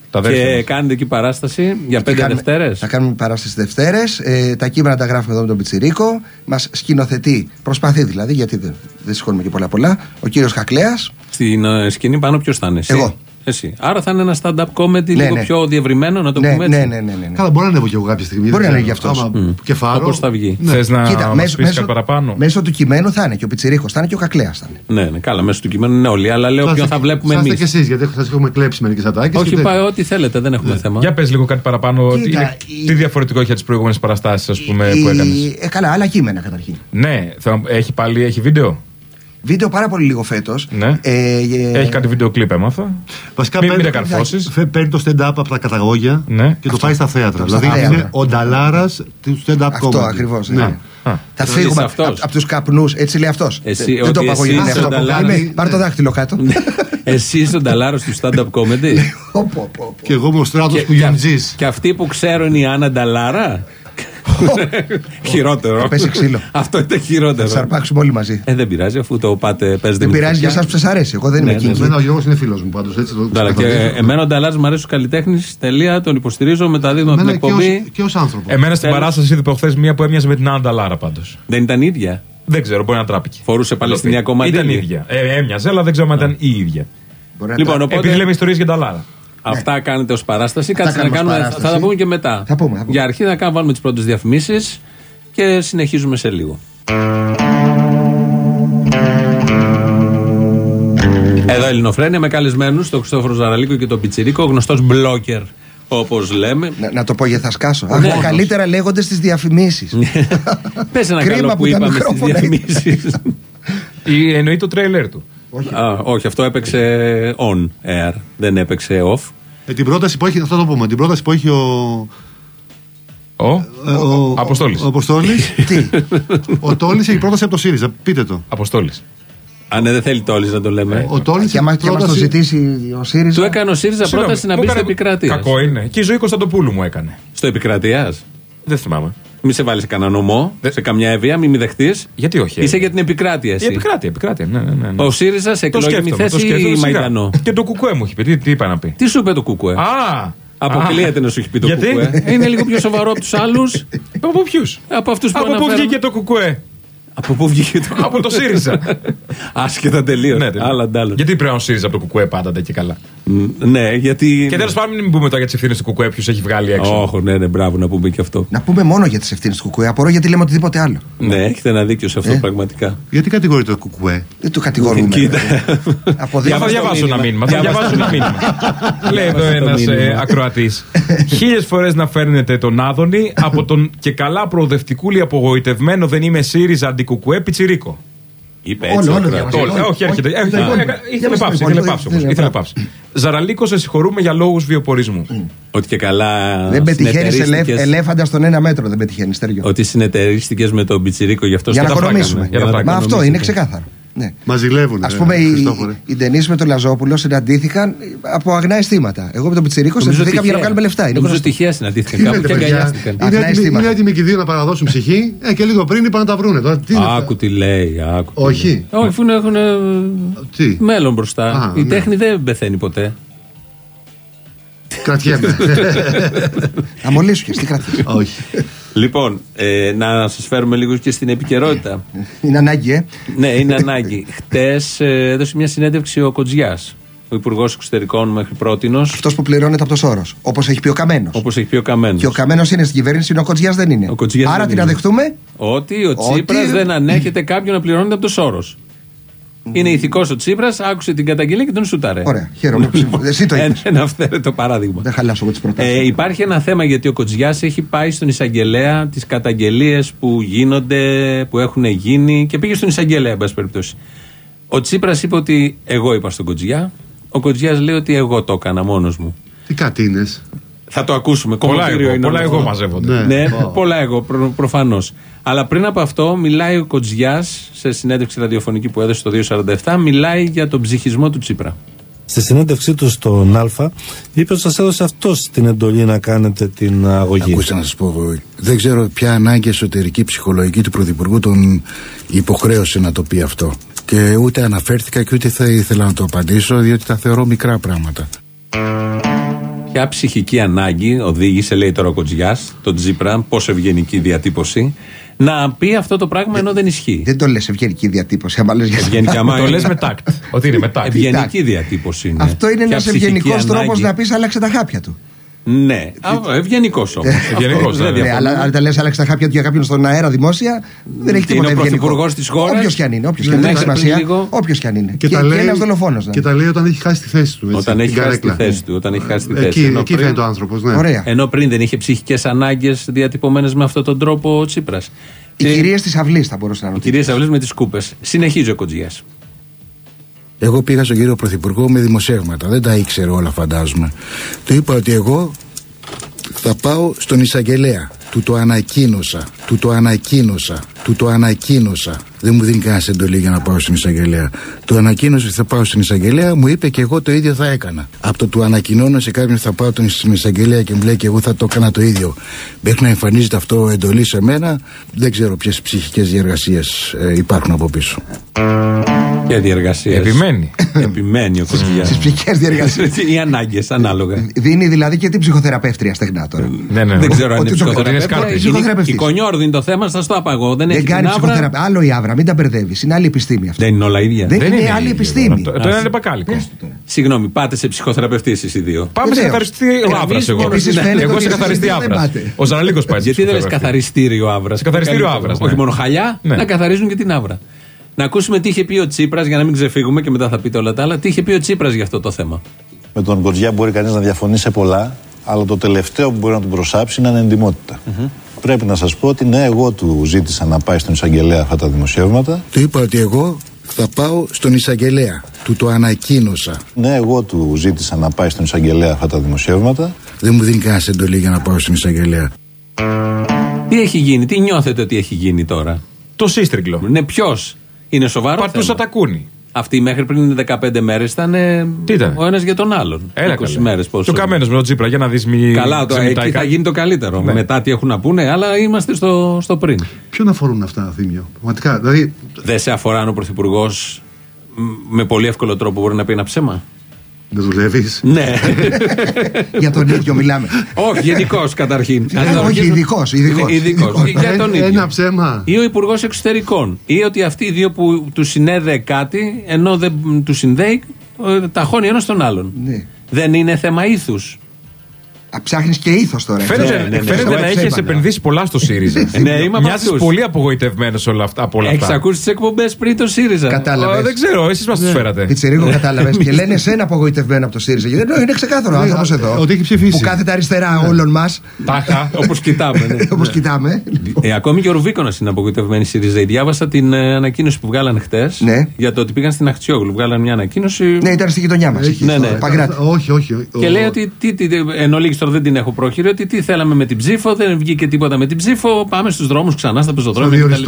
Και κάνετε εκεί παράσταση για πέντε Δευτέρες.
Θα κάνουμε παράσταση Δευτέρες. Ε, τα κείμενα τα γράφουμε εδώ με τον Πιτσιρίκο. Μας σκηνοθετεί, προσπαθεί δηλαδή, γιατί δεν, δεν σηκώνουμε και πολλά πολλά, ο κύριος Χακλέας.
Στην uh, σκηνή πάνω ποιος θα είναι? Εσύ.
Εγώ.
Εσύ. Άρα θα είναι ένα stand-up comedy
ναι,
λίγο
ναι.
πιο διευρυμένο, να το
ναι,
πούμε έτσι.
Ναι, ναι, ναι, ναι, ναι.
Καλά, μπορεί να ανέβω κι εγώ κάποια στιγμή.
Μπορεί να είναι γι' αυτό.
Όπως θα βγει.
Ναι. Θες να
Κοίτα,
μας
μέσω,
πεις
μέσω,
κάτι παραπάνω?
Μέσω του κειμένου θα είναι και ο Πιτσιρίκος, θα είναι και ο Κακλέας θα είναι.
Ναι, ναι, καλά, μέσω του κειμένου είναι όλοι, αλλά λέω ποιον θα βλέπουμε εμείς.
Είστε κι εσείς, γιατί σας έχουμε κλέψει μερικές ατάκες.
Όχι, πάει ό,τι θέλετε, δεν έχουμε θέμα.
Για πες λίγο κάτι παραπάνω.
Κοίτα,
τι διαφορετικό έχει από τις προηγούμενες παραστάσεις, ας πούμε, που έκανες?
Ε, καλά, άλλα κείμενα καταρχήν.
Ναι, έχει πάλι, έχει βίντεο.
Βίντεο πάρα πολύ λίγο φέτος.
Ναι. Ε, ε, έχει κάτι βίντεο κλιπ, έμαθα.
Βασικά
μην μην καρφώσεις.
Παίρνει το stand-up από τα καταγόγια
ναι.
και το πάει στα θέατρα. Δηλαδή είναι ο νταλάρας του stand-up comedy.
Αυτό ακριβώς. Ναι.
Α,
θα φύγουμε από απ τους καπνούς, έτσι λέει αυτός.
Εσύ,
δεν το είπα εγώ γιατί είναι αυτό. Πάρε το δάχτυλο κάτω.
Εσύ είσαι ο νταλάρος του stand-up comedy.
Και εγώ είμαι ο Στράτος του Γιαντζής.
Και αυτοί που ξέρω είναι η Άννα Νταλάρα. Χειρότερο.
Πέσει ξύλο.
Αυτό είναι χειρότερο.
Θα σαρπάξουμε όλοι μαζί.
Ε, δεν πειράζει, αφού το πάτε, παίζετε.
Δεν πειράζει για εσάς που σας αρέσει. Εγώ δεν είμαι εκεί.
Εμένα ο Γιώργος είναι φίλος μου πάντως.
Εμένα ο Νταλάρας μου αρέσει ο καλλιτέχνης. Τελεία, τον υποστηρίζω, μεταδίδω την εκπομπή.
Και ως άνθρωπο.
Εμένα στην παράσταση είδε προχθές μία που έμοιαζε με την Άννα Νταλάρα πάντως.
Δεν ήταν ίδια?
Δεν ξέρω, μπορεί να τράπηκε.
Φορούσε παλαιστινιακό μαντίλι.
Ήταν ίδια. Έμοιαζε, αλλά δεν ξέρω αν ήταν η ίδια.
Λοιπόν,
επειδή λέμε ιστορίες για Νταλάρα.
Αυτά
ναι.
κάνετε ως παράσταση. Κάτσε να κάνουμε. Θα, θα τα πούμε και μετά.
Θα πούμε, θα πούμε.
Για αρχή θα κάνουμε, βάλουμε τις πρώτες διαφημίσεις και συνεχίζουμε σε λίγο. Εδώ Ελληνοφρένεια με καλεσμένους τον Χριστόφορο Ζαραλίκο και τον Πιτσιρίκο, γνωστός μπλόκερ όπως λέμε.
Να, να το πω γιατί θα σκάσω. Αχ, τα καλύτερα λέγονται στις διαφημίσεις.
Πες ένα καλό που είπαμε στις διαφημίσεις.
Ή εννοεί το τρέιλερ του.
Όχι. Α, όχι, αυτό έπαιξε on air, δεν έπαιξε off.
Ε, την πρόταση που έχει, αυτό το πούμε, την πρόταση που έχει ο...
Ο,
ε, ο, ο
Αποστόλης.
Ο Αποστόλης.
Τι?
Ο Τόλης έχει πρόταση από το ΣΥΡΙΖΑ, πείτε το.
Αποστόλης.
Αν ναι, δεν θέλει Τόλης να το λέμε.
Ο Τόλης
και άμα πρόταση... το ζητήσει ο ΣΥΡΙΖΑ.
Του έκανε ο ΣΥΡΙΖΑ Συγνώμη, πρόταση να μπει στο Επικρατείας.
Κακό είναι. Και η Ζωή Κωνσταντοπούλου μου έκανε.
Στο Επικρατείας.
Δεν θυμάμαι.
Μη σε βάλει σε κανένα νομό, Δε... σε καμιά ευεία, μη μη δεχτεί.
Γιατί όχι.
Είσαι για την επικράτεια. Εσύ.
Η επικράτεια, επικράτεια. Ναι, ναι, ναι.
Ο ΣΥΡΙΖΑ σε εκλογική θέση ή Μαϊντανό.
Και το Κουκουέ μου έχει πει. Τι, τι είπα να πει.
Τι σου είπε το Κουκουέ.
Α!
Αποκλείεται να σου έχει πει το
Γιατί?
Κουκουέ. Είναι λίγο πιο σοβαρό από του άλλου.
Από ποιου?
Από αυτού που
Από πού βγήκε το Κουκουέ.
Από πού βγήκε το Κουκουέ.
Από το ΣΥΡΙΖΑ.
Άσχετα τελείω.
Γιατί πρέπει να ΣΥΡΙΖΑ από το Κουκουέ πάντα και καλά.
Ναι, γιατί.
Και τέλος πάντων, μην πούμε τώρα για τις ευθύνες του Κουκουέ, ποιος έχει βγάλει έξω.
Όχι, ναι, ναι, μπράβο να πούμε και αυτό.
Να πούμε μόνο για τις ευθύνες του Κουκουέ. Απορώ γιατί λέμε οτιδήποτε άλλο.
Ναι, έχετε ένα δίκιο σε αυτό
ε?
πραγματικά.
Γιατί κατηγορείτε το Κουκουέ?
Δεν το κατηγορούμε.
Θα διαβάσω ένα μήνυμα. Θα διαβάσω ένα μήνυμα. Λέει εδώ ένας ακροατής. Χίλιες φορές να φέρνετε τον Άδωνη από τον και καλά προοδευτικούλη απογοητευμένο δεν είμαι ΣΥΡΙΖΑ αντικουκουέ Πιτσιρίκο.
Είπε έτσι.
Όχι, έρχεται. Ήθελε πάυση. Ζαραλίκο, σε συγχωρούμε για λόγους βιοπορισμού.
Ότι και καλά.
Δεν πετυχαίνεις ελέφαντα στον ένα μέτρο, δεν πετυχαίνεις, Τέριο.
Ότι συνεταιρίστηκες με τον Πιτσιρίκο γι' αυτό.
Για να οικονομήσουμε. Μα αυτό είναι ξεκάθαρο. Ναι.
Μας ζηλεύουν.
Ας πούμε, οι, οι Ντενίς με τον Λαζόπουλο συναντήθηκαν από αγνά αισθήματα. Εγώ με τον Πιτσιρίκο συναντήθηκαν για να κάνουμε λεφτά.
Νομίζω τυχαία συναντήθηκαν κάπου και αγκαλιάστηκαν.
Είναι έτοιμοι και οι δύο να παραδώσουν ψυχή ε, και λίγο πριν είπαν να τα βρούνε. Τώρα, τι
άκου τι λέει. Άκου,
όχι.
Όχι, αφού έχουν μέλλον μπροστά. Α, η ναι. τέχνη δεν πεθαίνει ποτέ.
Κρατιέμαι.
Αμολύσου τι κρατιέμαι.
Όχι.
Λοιπόν, ε, να σας φέρουμε λίγο και στην επικαιρότητα.
Είναι ανάγκη, ε.
Ναι, είναι ανάγκη. Χτες ε, έδωσε μια συνέντευξη ο Κοτζιάς, ο Υπουργός Εξωτερικών μέχρι πρότινος.
Αυτός που πληρώνεται από το Σόρος. Όπως έχει πει ο Καμένος.
Όπως έχει πει ο Καμένος.
Και ο Καμένος είναι στην κυβέρνηση, είναι ο Κοτζιάς δεν είναι. Άρα τι να δεχτούμε?
Ότι ο Τσίπρας ότι... δεν ανέχεται κάποιον να πληρώνεται από το Σόρος. Είναι ηθικός ο Τσίπρας, άκουσε την καταγγελία και τον σούταρε.
Ωραία, χαίρομαι. Εσύ το είπες.
Ένα αυθαίρετο παράδειγμα.
Δεν χαλάσω εγώ τις προτάσεις.
Ε, υπάρχει ένα θέμα γιατί ο Κοτζιάς έχει πάει στον εισαγγελέα τις καταγγελίες που γίνονται, που έχουν γίνει και πήγε στον εισαγγελέα, εν πάση περιπτώσει. Ο Τσίπρας είπε ότι εγώ είπα στον Κοτζιά, ο Κοτζιάς λέει ότι εγώ το έκανα μόνος μου.
Τι κατίνες.
Θα το ακούσουμε.
Πολλά εγώ, είναι πολλά εγώ μαζεύονται.
Ναι, ναι oh. πολλά εγώ προ, προφανώς. Αλλά πριν από αυτό μιλάει ο Κοτζιάς σε συνέντευξη ραδιοφωνική που έδωσε το δύο σαράντα επτά, μιλάει για τον ψυχισμό του Τσίπρα.
Στη συνέντευξή του στον Α, είπε ότι σας έδωσε αυτός την εντολή να κάνετε την αγωγή.
Ακούστε να σας πω, δεν ξέρω ποια ανάγκη εσωτερική ψυχολογική του Πρωθυπουργού τον υποχρέωσε να το πει αυτό. Και ούτε αναφέρθηκα και ούτε θα ήθελα να το απαντήσω, διότι τα θεωρώ μικρά πράγματα.
Ποια ψυχική ανάγκη οδήγησε, λέει τώρα ο Κοτζιάς, τον Τσίπρα, πόσο ευγενική διατύπωση, να πει αυτό το πράγμα ενώ δεν ισχύει.
Δεν το λες ευγενική διατύπωση, άμα λες για
το λες με τάκτ. Ότι είναι με τάκτ.
Ευγενική διατύπωση είναι.
Αυτό είναι ένας ευγενικός τρόπος να πεις άλλαξε τα χάπια του.
Ναι, ευγενικός όμως.
Ευγενικός,
ναι, αλλά αν τα λες άλλαξε τα χάπια του για κάποιον στον αέρα δημόσια, δεν έχει τίποτα ευγενικό.
Είναι ο πρωθυπουργός της χώρας.
Όποιος κι αν είναι, όποιος κι αν έχει σημασία. Όποιος κι αν είναι.
Και ένας δολοφόνος. Και τα λέει όταν έχει χάσει τη θέση του.
Όταν έχει χάσει τη θέση του. Όταν έχει χάσει τη θέση του.
Εκεί φαίνεται ο άνθρωπος.
Ενώ πριν δεν είχε ψυχικές ανάγκες διατυπωμένες με αυτόν τον τρόπο ο Τσίπρας.
Οι κυρίες της αυλής θα μπορούσε να ρωτήσει.
Οι κυρίες της αυλής με τις κούπες. Συνεχίζει ο Κοτζιάς.
Εγώ πήγα στον κύριο Πρωθυπουργό με δημοσιεύματα. Δεν τα ήξερε όλα, φαντάζομαι. Του είπα ότι εγώ θα πάω στον εισαγγελέα. Του το ανακοίνωσα. Του το ανακοίνωσα. Του το ανακοίνωσα. Δεν μου δίνει κανένα εντολή για να πάω στην εισαγγελέα. Του ανακοίνωσε ότι θα πάω στην εισαγγελέα, μου είπε και εγώ το ίδιο θα έκανα. Από το του ανακοινώνω σε κάποιον θα πάω στην εισαγγελέα και μου λέει και εγώ θα το έκανα το ίδιο. Μέχρι να εμφανίζεται αυτό εντολή σε μένα, δεν ξέρω ποιες ψυχικές διεργασίες ε, υπάρχουν από πίσω.
Και διεργασίες.
Επιμένει.
Επιμένει ο Κοτζιάς.
Στις ψυχικές διεργασίες.
Οι ανάγκες, ανάλογα.
Δίνει δηλαδή και την ψυχοθεραπεύτρια στεγνά τώρα.
Ναι, ναι.
Δεν ξέρω αν είναι ψυχοθεραπεύτρια. Η Κονιόρδη το θέμα, σας το είπα εγώ. Δεν κάνει
ψυχοθεραπεία. Άλλο η Άβρα, μην τα μπερδεύεις. Είναι άλλη επιστήμη αυτό.
Δεν είναι όλα ίδια.
Δεν είναι άλλη επιστήμη.
Το ένα είναι μπακάλικο.
Συγγνώμη, πάτε σε ψυχοθεραπευτή εσείς οι δύο.
Πάμε σε καθαριστήριο Άβρα. Εγώ σε καθαριστή Άβρα. Ο Ζαναλίκος πάει.
Γιατί δεν λες καθαριστήριο Άβρα.
Σε καθαριστήριο Άβρα.
Όχι μόνο χαλιά, να καθαρίζουν και την Άβρα. Να ακούσουμε τι είχε πει ο Τσίπρας, για να μην ξεφύγουμε και μετά θα πείτε όλα τα άλλα. Τι είχε πει ο Τσίπρας για αυτό το θέμα.
Με τον Κοτζιά μπορεί κανείς να διαφωνεί σε πολλά, αλλά το τελευταίο που μπορεί να τον προσάψει είναι ανεντιμότητα. Mm-hmm. Πρέπει να σας πω ότι ναι, εγώ του ζήτησα να πάει στον εισαγγελέα αυτά τα δημοσιεύματα.
Του είπα ότι εγώ θα πάω στον εισαγγελέα. Του το ανακοίνωσα.
Ναι, εγώ του ζήτησα να πάει στον εισαγγελέα αυτά τα δημοσιεύματα.
Δεν μου δίνει κανένα εντολή για να πάω στον εισαγγελέα.
Τι έχει γίνει, τι νιώθετε ότι έχει γίνει τώρα?
Το σύστριγκλο.
Ναι, ποιος? Είναι σοβαρό.
Πατούσα τα κούνη.
Αυτοί μέχρι πριν δεκαπέντε μέρες ήταν, ήταν ο ένας για τον άλλον.
Έλα,
είκοσι μέρες πόσο.
Και ο Καμένος με τον Τσίπρα για να δεις μη.
Καλά, το, εκεί θα γίνει το καλύτερο. Ναι. Μετά τι έχουν να πούνε, αλλά είμαστε στο, στο πριν.
Ποιον αφορούν αυτά, Θήμιο? Πραγματικά. Δηλαδή...
Δεν σε αφορά αν ο Πρωθυπουργός με πολύ εύκολο τρόπο μπορεί να πει ένα ψέμα?
Δεν δουλεύεις?
Ναι.
Για τον ίδιο μιλάμε.
Όχι, γενικώς καταρχήν.
Όχι, ειδικός.
Για τον ίδιο.
Ένα ψέμα.
Ή ο Υπουργός Εξωτερικών. Ή ότι αυτοί οι δύο που του συνέδε κάτι, ενώ δεν του συνδέει, ταχώνει ένας τον άλλον.
Ναι.
Δεν είναι θέμα ήθους?
Ψάχνεις και ήθος τώρα.
Φαίνεται, ναι, ναι, ναι, φαίνεται ναι, να έχεις επενδύσει πολλά στο ΣΥΡΙΖΑ.
Ναι, είμαι
μοιάζεις πολύ απογοητευμένος όλα αυτά, από όλα αυτά.
Έχεις ακούσει τις εκπομπές πριν το ΣΥΡΙΖΑ?
Κατάλαβες.
Δεν ξέρω, εσείς μας τους φέρατε.
Πιτσιρίκο, κατάλαβες. Και λένε εσένα απογοητευμένο από το ΣΥΡΙΖΑ. Είναι ξεκάθαρο ο άνθρωπος εδώ.
Ότι έχει ψηφίσει.
Που κάθεται αριστερά όλων μας.
Τάχα, όπως κοιτάμε.
Όπως κοιτάμε.
Ακόμη και ο Ρουβίκονας είναι απογοητευμένη ΣΥΡΙΖΑ. Διάβασα την ανακοίνωση που βγάλαν χτες για το ότι πήγαν στην Αχτσιόγλου. Βγάλαν μια ανακοίνωση.
Ναι, ήταν στη γειτονιά μας.
Όχι, όχι.
Και
λέει ότι. Εν ολίγης τώρα δεν την έχω πρόχειρη, ότι τι θέλαμε με την ψήφο, δεν βγήκε τίποτα με την ψήφο. Πάμε στους δρόμους ξανά, στα πεζοδρόμια.
Θα διοριστούν.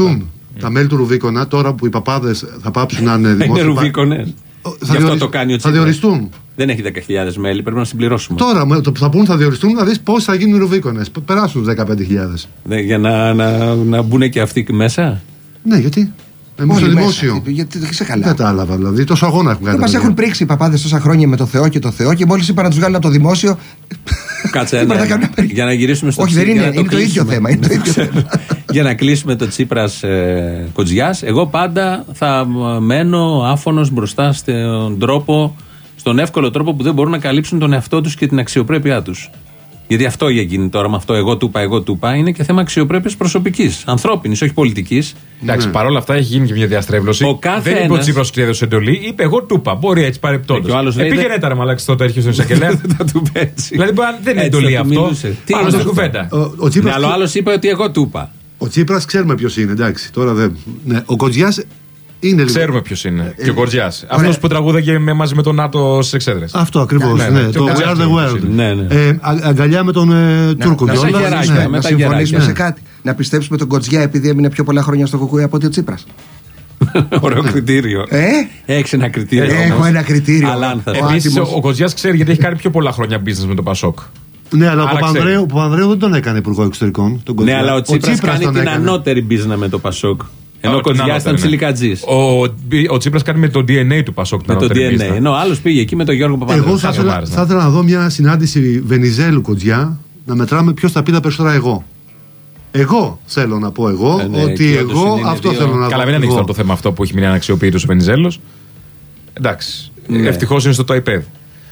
τα μέλη του Ρουβίκονα, τώρα που οι παπάδες θα πάψουν να είναι δημόσιοι.
Είναι Ρουβίκονες. Γι' αυτό το κάνει ο Τσίπρας.
Θα διοριστούν.
Δεν έχει δέκα χιλιάδες μέλη, πρέπει να συμπληρώσουμε.
Τώρα το που θα πούν θα διοριστούν, να δεις πώς θα γίνουν οι Ρουβίκονες. Περάσουν δεκαπέντε χιλιάδες.
Για να, να, να μπουν και αυτοί μέσα.
Ναι, γιατί. Εμείς στο δημόσιο.
Γιατί δεν είσαι καλά.
Δεν κατάλαβα, δηλαδή. Τόσο αγώνα έχουν κάνει.
Μας έχουν πρίξει οι παπάδες τόσα χρόνια με το Θεό και το Θεό και μόλις είπα να τους βγάλουν από το δημόσιο.
Κάτσε ένα. Για να γυρίσουμε στο
Όχι, δεν είναι, είναι το ίδιο θέμα.
Για να κλείσουμε το Τσίπρας ε, Κοτζιάς, εγώ πάντα θα μένω άφωνος μπροστά στον τρόπο, στον εύκολο τρόπο που δεν μπορούν να καλύψουν τον εαυτό τους και την αξιοπρέπειά τους. Γιατί αυτό έγινε τώρα με αυτό, εγώ του είπα, εγώ του είπα, είναι και θέμα αξιοπρέπειας προσωπικής, ανθρώπινης, όχι πολιτικής.
Εντάξει, ναι. Παρόλα αυτά έχει γίνει και μια διαστρέβλωση.
Ο κάθε
δεν είπε ο Τσίπρας ότι έδωσε εντολή, είπε εγώ του είπα. Μπορεί έτσι παρεπτόντως. Επήγαινε τα ρε μαλάξη τότε, έρχεσαι στον εισαγγελέα.
Θα του πέτσει.
Δηλαδή δεν είναι εντολή αυτό. Πάνω στην κουβέντα.
Αλλά ο άλλος είπε ότι εγώ του είπα.
Ο Τσίπρας ξέρουμε ποιος είναι, εντάξει. Τώρα δεν. Ο Κοτζιάς. Είναι
Ξέρουμε ποιο είναι. Ε, και ο Κοτζιάς. Αυτός που τραγούδαγε μαζί με τον ΝΑΤΟ στις εξέδρες.
Αυτό ακριβώς. Ναι, ναι, ναι. Το We Are the World. Ναι, ναι. Ε, α, αγκαλιά με τον ε, Τούρκο.
Να, ναι, να συμφωνήσουμε σε κάτι. Να πιστέψουμε τον Κοτζιά επειδή έμεινε πιο πολλά χρόνια στο Κουκούι από ότι ο Τσίπρας.
Ωραίο κριτήριο.
Ε?
Έχει ένα κριτήριο.
Έχω ένα κριτήριο.
Επίσης ο Κοτζιάς ξέρει γιατί έχει κάνει πιο πολλά χρόνια business με τον Πασόκ.
Ναι, αλλά ο Παπανδρέου δεν τον έκανε υπουργό εξωτερικών.
Ναι, αλλά ο Τσίπρας κάνει την ανώτερη business με τον Πασόκ. Ενώ ο Κοτζιάς ήταν ψιλικατζής.
Ο, ο Τσίπρας κάνει με το ντι εν έι του Πασόκ.
Με το ντι εν έι. Ενώ ο άλλος πήγε εκεί με τον Γιώργο Παπανδρέου.
Εγώ θα ήθελα, θα ήθελα να δω μια συνάντηση Βενιζέλου Κοτζιά να μετράμε ποιος θα πει τα περισσότερα εγώ. Εγώ θέλω να πω εγώ ε, ναι, ότι εγώ αυτό δύο... θέλω να
Καλά, μην ανοίξει το θέμα αυτό που έχει μείνει αναξιοποιητός ο Βενιζέλος. Εντάξει. Ναι. Ευτυχώς είναι στο ΤΟΕΠΕΔ.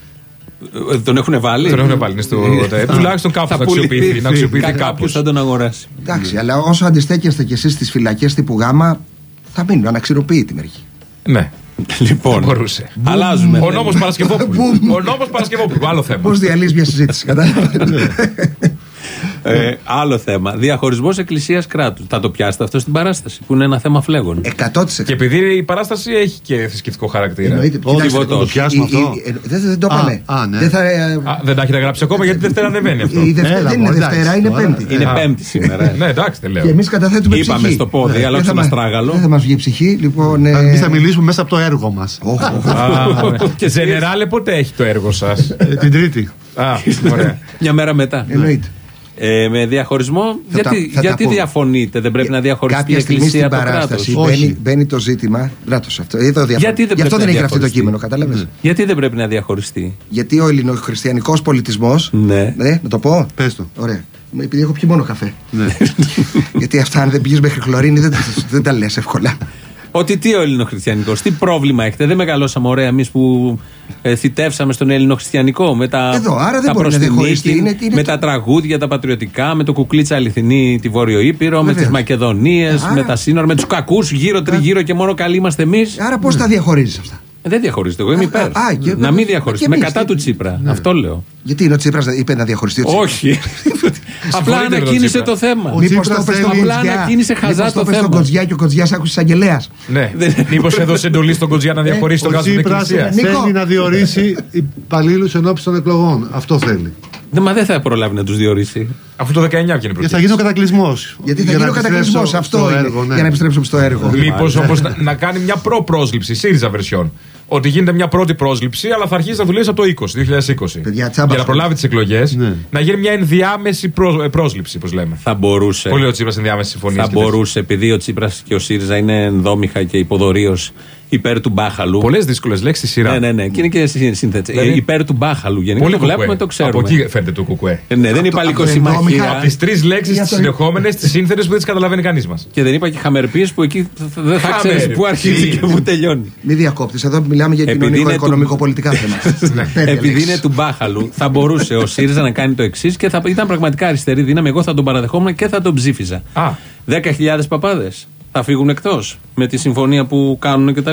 Τον έχουν βάλει.
Τον έχουν βάλει. Είναι στο... Τουλάχιστον κάπου θα αξιοποιηθεί. Να αξιοποιηθεί κάπως.
Θα τον αγοράσει.
Εντάξει, αλλά όσο αντιστέκεστε κι εσείς στις φυλακές τύπου Γάμα, θα μείνουν αναξιοποιητοί μερικοί.
Ναι.
Λοιπόν,
μπορούσε.
Αλλάζουμε.
Ο νόμος Παρασκευόπουλου. Ο νόμος Παρασκευόπουλου. Άλλο θέμα.
Πώς διαλύεις μια συζήτηση, κατάλαβε.
Ε, άλλο θέμα. Διαχωρισμός εκκλησίας κράτους. Θα το πιάσετε αυτό στην παράσταση, που είναι ένα θέμα φλέγων.
εκατό τοις εκατό.
Και επειδή η παράσταση έχει και θρησκευτικό χαρακτήρα.
Όχι, θα το πιάσουμε αυτό.
Δεν το είπαμε.
Δεν τα έχετε γράψει ακόμα γιατί Δευτέρα ανεβαίνει αυτό.
Δεν είναι Δευτέρα, είναι Πέμπτη.
Είναι Πέμπτη σήμερα.
Ναι, εντάξει, δεν λέω.
Και εμείς καταθέτουμε ψυχή.
Είπαμε στο πόδι, αλλά όχι ένα στράγαλο.
Δεν θα μας βγει ψυχή.
Εμείς θα μιλήσουμε μέσα από το έργο μας.
Και Ζενεράλε, πότε έχει το έργο σας?
Την Τρίτη.
Μια μέρα μετά.
Εννοείται.
Ε, με διαχωρισμό, θα γιατί, τα, γιατί διαφωνείτε, δεν πρέπει ε, να διαχωριστεί η Εκκλησία από το κράτος?
Μπαίνει, μπαίνει το ζήτημα. Κράτος αυτό. Εδώ γιατί δεν Γι' αυτό δεν έχει γραφτεί το κείμενο, κατάλαβες.
Mm. Γιατί δεν πρέπει να διαχωριστεί?
Γιατί ο ελληνοχριστιανικός πολιτισμός.
Ναι.
Ναι, να το πω.
Πες το.
Ωραία. Επειδή έχω πιει μόνο καφέ.
Ναι.
Γιατί αυτά, αν δεν πηγείς μέχρι χλωρίνη, δεν, δεν τα λες εύκολα.
Ότι τι ο ελληνοχριστιανικός, τι πρόβλημα έχετε? Δεν μεγαλώσαμε ωραία εμείς που ε, θητεύσαμε στον ελληνοχριστιανικό με τα,
Εδώ, άρα
τα προστιμίστη,
είναι, είναι
με
το...
τα τραγούδια, τα πατριωτικά, με το κουκλίτσα αληθινή τη Βόρειο Ήπειρο, με τις Μακεδονίες, άρα... με τα σύνορα, με τους κακούς γύρω τριγύρω και μόνο καλοί είμαστε εμείς.
Άρα πώς τα διαχωρίζεις αυτά?
Δεν διαχωρίζεται. Εγώ είμαι υπέρ. Α, και, να μην διαχωριστεί. Με κατά του Τσίπρα. Ναι. Αυτό λέω.
Γιατί είναι ο Τσίπρας είπε να διαχωριστεί ο Τσίπρας?
Όχι. Απλά ανακοίνησε το θέμα.
Μήπως το πες στον
Κοτζιά. Απλά ανακοίνησε χαζά το θέμα.
Στον Κοτζιά και ο Κοτζιάς άκουσε εισαγγελέας.
Ναι. Μήπως έδωσε εντολή στον Κοτζιά να διαχωρίσει τον κράτος στην Εκκλησία?
Θέλει να διορίσει υπαλλήλους ενώπιση των εκλογών. Αυτό θέλει.
Ναι, μα δεν θα προλάβει να τους διορίσει.
Αφού το δεκαεννιά βγαίνει πρωτεύουσα.
Γιατί θα γίνει ο κατακλυσμός.
Γιατί θα γίνει ο κατακλυσμός. Αυτό είναι. Για να επιστρέψουμε στο έργο.
Μήπως όπως να κάνει μια προ-πρόσληψη, ΣΥΡΙΖΑ βερσιόν. Ότι γίνεται μια πρώτη πρόσληψη, αλλά θα αρχίσει να δουλεύει από το είκοσι, δύο χιλιάδες είκοσι.
Παιδιά,
για να προλάβει τις εκλογές, ναι. Να γίνει μια ενδιάμεση πρό, πρόσληψη, όπως λέμε.
Θα μπορούσε.
Πολύ ο Τσίπρας ενδιάμεση συμφωνία.
Θα μπορούσε, επειδή ο Τσίπρας και ο ΣΥΡΙΖΑ είναι ενδόμηχα και υποδορίως υπέρ του μπάχαλου.
Πολλές δύσκολες λέξεις στη σειρά.
Ναι, ναι, ναι. Και είναι και σύνθετη. Δηλαδή, υπέρ του μπάχαλου. Γενικά το βλέπουμε, το ξέρουμε.
Από εκεί φαίνεται το κουκουέ.
Ε, ναι, δεν είπα λυκοσυμμαχία.
Από τις τρεις λέξεις τις συνεχόμενες, τις σύνθετες που δεν τις καταλαβαίνει κανείς μας.
Και δεν είπα και χαμερπίες που εκεί δεν θα ξέρεις πού αρχίζει και πού τελειώνει.
Μη διακόπτεις. Εδώ μιλάμε για κοινωνικό-οικονομικό-πολιτικά θέματα.
Επειδή είναι του μπάχαλου, θα μπορούσε ο ΣΥΡΙΖΑ να κάνει το εξής και θα ήταν πραγματικά αριστερή δύναμη. Εγώ θα τον παραδεχόμουν και θα τον ψήφιζα. δέκα χιλιάδες παπάδες θα φύγουν εκτός με τη συμφωνία που κάνουν κτλ.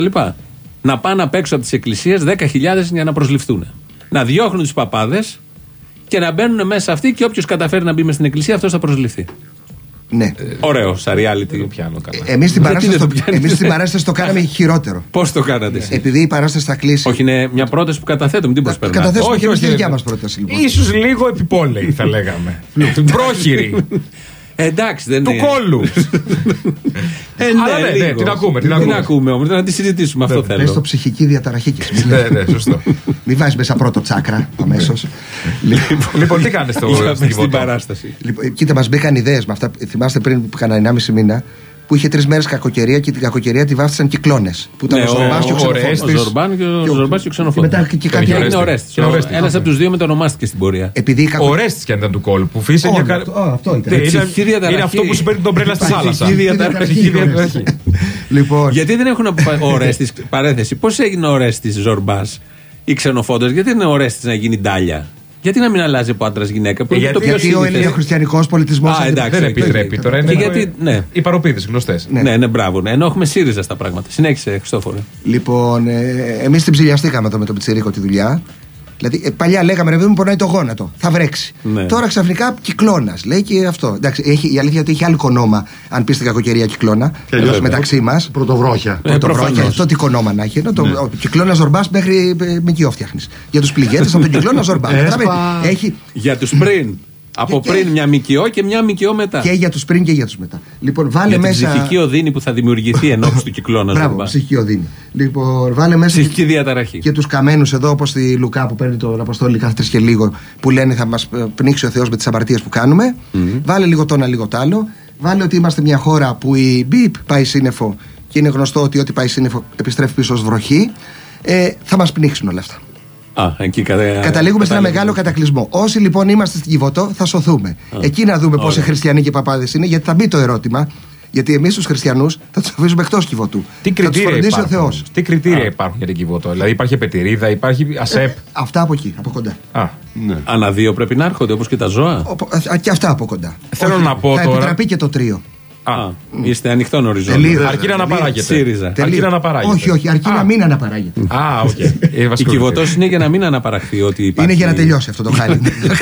Να πάνε απ' έξω από τις εκκλησίες δέκα χιλιάδες για να προσληφθούν. Να διώχνουν τους παπάδες και να μπαίνουν μέσα αυτοί και όποιος καταφέρει να μπει μες στην εκκλησία αυτός θα προσληφθεί.
Ναι.
Ε, ωραίο, σαν reality.
Εμείς στην παράσταση το, παράσταση το κάναμε χειρότερο.
Πώς το κάνατε εσείς?
Επειδή η παράσταση θα κλείσει.
Όχι, είναι μια πρόταση που καταθέτουμε. Τι πώς περνάτε?
Καταθέσουμε όχι, όχι, τη δικιά μας πρόταση. Λοιπόν.
Ίσως λίγο επιπόλαιη θα λέγαμε. Πρόχειρη.
Εντάξει, δεν
του
είναι.
Του κόλλου.
ε, ναι,
Αλλά ναι, ναι, την ακούμε. Την
ακούμε, ακούμε όμως, να τη συζητήσουμε. Αυτό θέλω.
Πες το ψυχική διαταραχή και εσύ.
Ναι, ναι, σωστό.
Μην βάζεις μέσα πρώτο τσάκρα αμέσως.
Λοιπόν, τι κάνετε στην
παράσταση?
Κοίτα, μας μπήκαν ιδέες με αυτά. Θυμάστε πριν που έκανα ενάμιση μήνα που είχε τρεις μέρες κακοκαιρία και την κακοκαιρία τη βάφτισαν κυκλώνες. Που ήταν
ναι,
ο Ζορμπάς και ο Ξενοφόντος.
Ο Ζορμπάν και ο Ζορμπάς και ο Ξενοφόντος.
Μετά και κάτι
είναι ο Ορέστης. Ένας από τους δύο μετονομάστηκε στην πορεία.
Ο Ορέστης και αν ήταν του κόλπου. Που φύσε μια καρ...
Αυτό ήταν.
Είναι αυτό που σου παίρνει τον πρέλα στη θάλασσα.
Γιατί δεν έχουν ο Ορέστης, παρένθεση, πώς έγινε ο Ορέστης Ζορμπάς ή Ξενοφόντος, γιατί δεν είναι ο Ορέστης να γίνει ντάλια? Γιατί να μην αλλάζει από άντρα γυναίκα?
Ε, γιατί, γιατί ο ελληνοχριστιανικός πολιτισμός
δεν επιτρέπει τώρα. Είναι
γιατί, ναι.
Οι παροπίδες γνωστές.
Ναι, ναι, ναι, μπράβο. Ναι. Ενώ έχουμε ΣΥΡΙΖΑ στα πράγματα. Συνέχισε, Χριστόφορε.
Λοιπόν, ε, εμείς την ψηλιαστήκαμε εδώ με τον Πιτσιρίκο τη δουλειά. Δηλαδή, ε, παλιά λέγαμε ρε παιδί μου, πονάει το γόνατο. Θα βρέξει.
Ναι.
Τώρα ξαφνικά Κυκλώνας. Λέει και αυτό. Εντάξει, έχει, η αλήθεια είναι ότι έχει άλλο κονόμα, αν πει στην κακοκαιρία Κυκλώνα. Μεταξύ μας.
Πρωτοβρόχια.
Ε, Πρωτοβρόχια. Αυτό τι κονόμα να έχει. Ενώ το, ναι. Ο Κυκλώνας Ζορμπάς μέχρι ε, μικιό φτιάχνεις. Για τους πληγέτες από τον Κυκλώνα Ζορμπάς.
έχει... Για τους πριν. Από και πριν και... μια μικιό και μια μικιό μετά.
Και για τους πριν και για τους μετά. Λοιπόν, βάλε
για
μέσα.
Την ψυχική οδύνη που θα δημιουργηθεί ενώπιση του Κυκλώνα.
Μπράβο, ψυχική οδύνη. Λοιπόν, βάλε μέσα.
Ψυχική διαταραχή.
Και τους καμένους εδώ, όπως τη Λουκά που παίρνει τον Αποστόλη κάθε τρεις και λίγο, που λένε θα μας πνίξει ο Θεός με τις αμαρτίες που κάνουμε. Mm-hmm. Βάλε λίγο το ένα, λίγο το άλλο. Βάλε ότι είμαστε μια χώρα που η μπιπ πάει σύννεφο και είναι γνωστό ότι ό,τι πάει σύννεφο επιστρέφει πίσω ως βροχή. Ε, θα μας πνίξουν όλα αυτά.
Α, εκεί κατα...
Καταλήγουμε σε ένα μεγάλο κατακλυσμό. Όσοι λοιπόν είμαστε στην Κιβωτό, θα σωθούμε. Α, εκεί να δούμε πόσοι χριστιανοί και παπάδες είναι, γιατί θα μπει το ερώτημα. Γιατί εμείς τους χριστιανούς θα τους αφήσουμε εκτός Κιβωτού.
Τι κριτήρια υπάρχουν, τι κριτήρια υπάρχουν για την Κιβωτό? Δηλαδή υπάρχει επετηρίδα, υπάρχει ΑΣΕΠ.
Ε, αυτά από εκεί, από κοντά.
Α,
ναι. Ανά δύο πρέπει να έρχονται όπως και τα ζώα.
Ο, και αυτά από κοντά.
Θέλω
Όχι,
να πω
θα
τώρα.
Θα επιτραπεί και το τρίο.
Α, είστε ανοιχτόν οριζόντιο.
Αρκεί να αναπαράγεται.
ΣΥΡΙΖΑ.
Αρκεί να αναπαράγεται.
Όχι, όχι, αρκεί να μην αναπαράγεται.
Α, οκ.
Η Κιβωτός είναι για να μην αναπαραχθεί ότι υπάρχει.
Είναι για να τελειώσει αυτό το χάλι.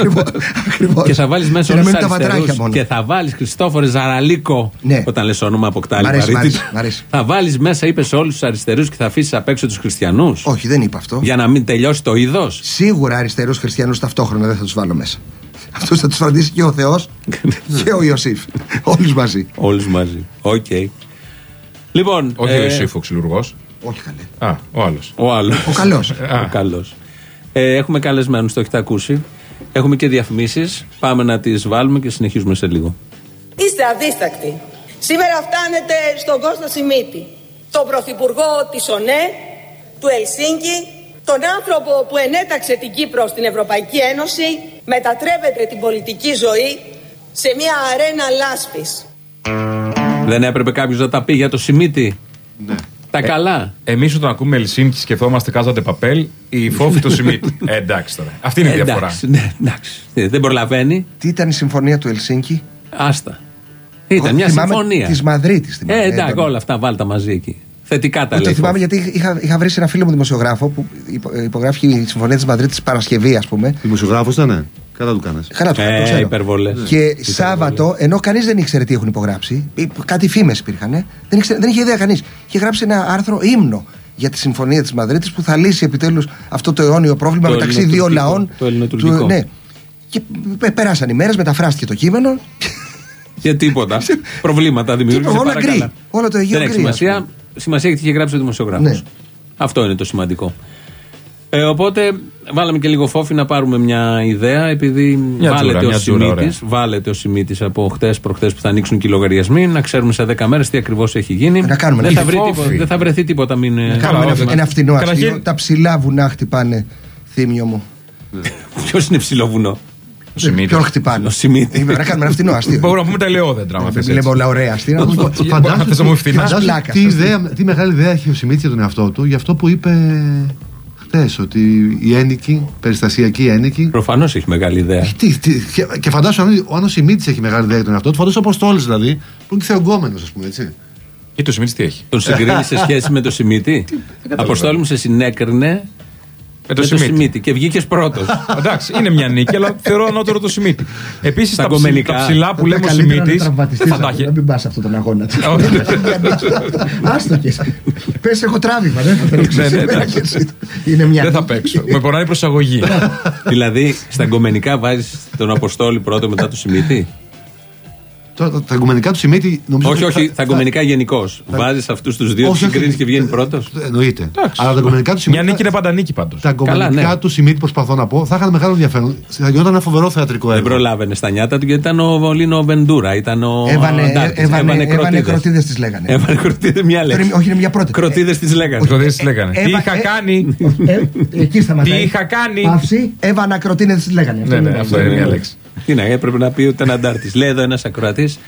Και θα βάλεις μέσα όλους τους αριστερούς. Και θα βάλεις Χριστόφορε Ζαραλίκο. Όταν λες όνομα αποκτάλει βαρύτητα. Θα βάλεις μέσα, είπες, όλους τους αριστερούς και θα αφήσεις απ' έξω τους χριστιανούς.
Όχι, δεν είπα αυτό.
Για να μην τελειώσει το είδος.
Σίγουρα αριστερούς χριστιανούς ταυτόχρονα δεν θα τους βάλω μέσα. Αυτούς θα τους φροντίσει και ο Θεός και ο Ιωσήφ. Όλους μαζί.
Όλους μαζί. Οκ. Okay. Λοιπόν.
Όχι ε... ο Ιωσήφ ο ξυλουργός.
Όχι καλέ.
Α, ο άλλος.
Ο άλλος.
Ο καλός.
Ο καλός. Ε, έχουμε καλεσμένους, το έχετε ακούσει. Έχουμε και διαφημίσεις. Πάμε να τις βάλουμε και συνεχίζουμε σε λίγο.
Είστε αδίστακτοι. Σήμερα φτάνετε στον Κώστα Σιμίτη, τον πρωθυπουργό της ΟΝΕ, του Ελσίνκη, τον άνθρωπο που ενέταξε την Κύπρο στην Ευρωπαϊκή Ένωση, μετατρέπεται την πολιτική ζωή σε μια αρένα λάσπης.
Δεν έπρεπε κάποιος να τα πει για το Σιμίτη?
Ναι.
Τα ε, καλά.
Εμείς όταν ακούμε Ελσίνκη σκεφτόμαστε Κάζα Παπέλ, η φόβη του Σιμίτη. Ε, εντάξει τώρα. Αυτή είναι η διαφορά.
Εντάξει, ναι, εντάξει. Δεν προλαβαίνει.
Τι ήταν η συμφωνία του Ελσίνκη?
Άστα. Ήταν μια συμφωνία.
Της Μαδρίτης.
Ε, εντάξει, όλα αυτά βάλτε μαζί εκεί. Θετικά τα λέει.
Το θυμάμαι γιατί είχα, είχα βρει σε ένα φίλο μου δημοσιογράφο που υπογράφει η συμφωνία της Μαδρίτης Παρασκευή, ας πούμε.
Δημοσιογράφος ήταν, ναι. Καλά του κάνες.
Καλά του κάνες.
Ε, υπερβολές.
Και υπερβολές. Σάββατο, ενώ κανείς δεν ήξερε τι έχουν υπογράψει, κάτι φήμες υπήρχαν, δεν, ήξερε, δεν είχε ιδέα κανείς. Είχε γράψει ένα άρθρο ύμνο για τη συμφωνία της Μαδρίτης που θα λύσει επιτέλους αυτό το αιώνιο πρόβλημα το μεταξύ δύο λαών.
Το ελληνοτουρκικό.
Ναι. Και περάσαν οι μέρες, μεταφράστηκε το κείμενο.
Και τίποτα. Προβλήματα δημιουργούνται.
Όλα γκρι. Όλο το Αιγαίο γκρι.
Σημασία, σημασία έχει γράψει ο δημοσιογράφος. Ναι. Αυτό είναι το σημαντικό. Ε, οπότε βάλαμε και λίγο φόφι να πάρουμε μια ιδέα, επειδή μια βάλετε, τζούρα, ο Σιμίτης, βάλετε ο Σιμίτης από χτες προχτές που θα ανοίξουν και οι λογαριασμοί, να ξέρουμε σε δέκα μέρες τι ακριβώς έχει γίνει.
Να κάνουμε
δεν, θα βρει τίποτα, δεν θα βρεθεί τίποτα. Μην
να κάνουμε ένα, ένα φτηνό αστείο. Τα ψηλά βουνά χτυπάνε, Θήμιο μου.
Ποιος είναι ψηλό βουνό?
Ποιον χτυπάνε?
Ο Σιμίτη.
Να κάνουμε ένα φτηνό αστείο.
Μπορούμε να πούμε τα ελαιόδεντρα.
Δεν λέμε όλα ωραία αστεία.
Φαντάζομαι τι μεγάλη ιδέα έχει ο Σιμίτης για τον εαυτό του, για αυτό που είπε χτες, ότι οι ένικοι, περιστασιακοί ένικοι.
Προφανώς έχει μεγάλη ιδέα.
Τι, τι, και, και φαντάζομαι, αν ο Σιμίτης έχει μεγάλη ιδέα για τον εαυτό του, φαντάζομαι ο Αποστόλης δηλαδή, που είναι θεογκόμενος, ας πούμε, έτσι.
Ή το Σιμίτης τι έχει?
Τον συγκρίνει σε σχέση με το Σιμίτη? Αποστόλη μου, σε συνέκρινε με το, με το Σιμίτη και βγήκε πρώτο.
Εντάξει, είναι μια νίκη, αλλά θεωρώ ανώτερο το Σιμίτη. Επίσης τα, ψη, τα ψηλά που λέμε ο Σιμίτης.
Θα τα μην πα αυτόν τον αγώνα. Άστο και εσύ. Πε, έχω τράβημα. Δεν θα παίξω.
Δεν θα παίξω. Με πονάει προσαγωγή.
Δηλαδή, στα γκομενικά βάζει τον Αποστόλη πρώτο μετά το Σιμίτη.
Τώρα τα αγκομενικά του Σιμίτη νομίζω.
Όχι, όχι, τα αγκομενικά γενικώς. Βάζει αυτού του δύο, του συγκρίνει και βγαίνει πρώτο.
Εννοείται. Αλλά τα αγκομενικά του Σιμίτη.
Μια νίκη είναι πάντα νίκη πάντως.
Τα αγκομενικά του Σιμίτη, προσπαθώ να πω, θα είχαν μεγάλο ενδιαφέρον. Θα γινόταν ένα φοβερό θεατρικό έργο.
Δεν προλάβαινε στα νιάτα του γιατί ήταν ο Λίνο Βεντούρα. Ήταν ο.
Έβανε κροτίδες τις λέγανε.
Έβανε κροτίδες μια λέξη.
Όχι, είναι μια πρώτη.
Κροτίδες τις λέγανε.
Κροτίδες τις λέγανε. Τι είχα κάνει.
Εκεί σταματάει.
Τι είχα κάνει.
Παύση, έβανα κροτίδες τις λέγανε.
Ναι, ναι, αυτό είναι μια λέξη.
Τι να, έπρεπε να πει ούτε ένα αντάρτης. Λέει εδώ ένας ακροατής.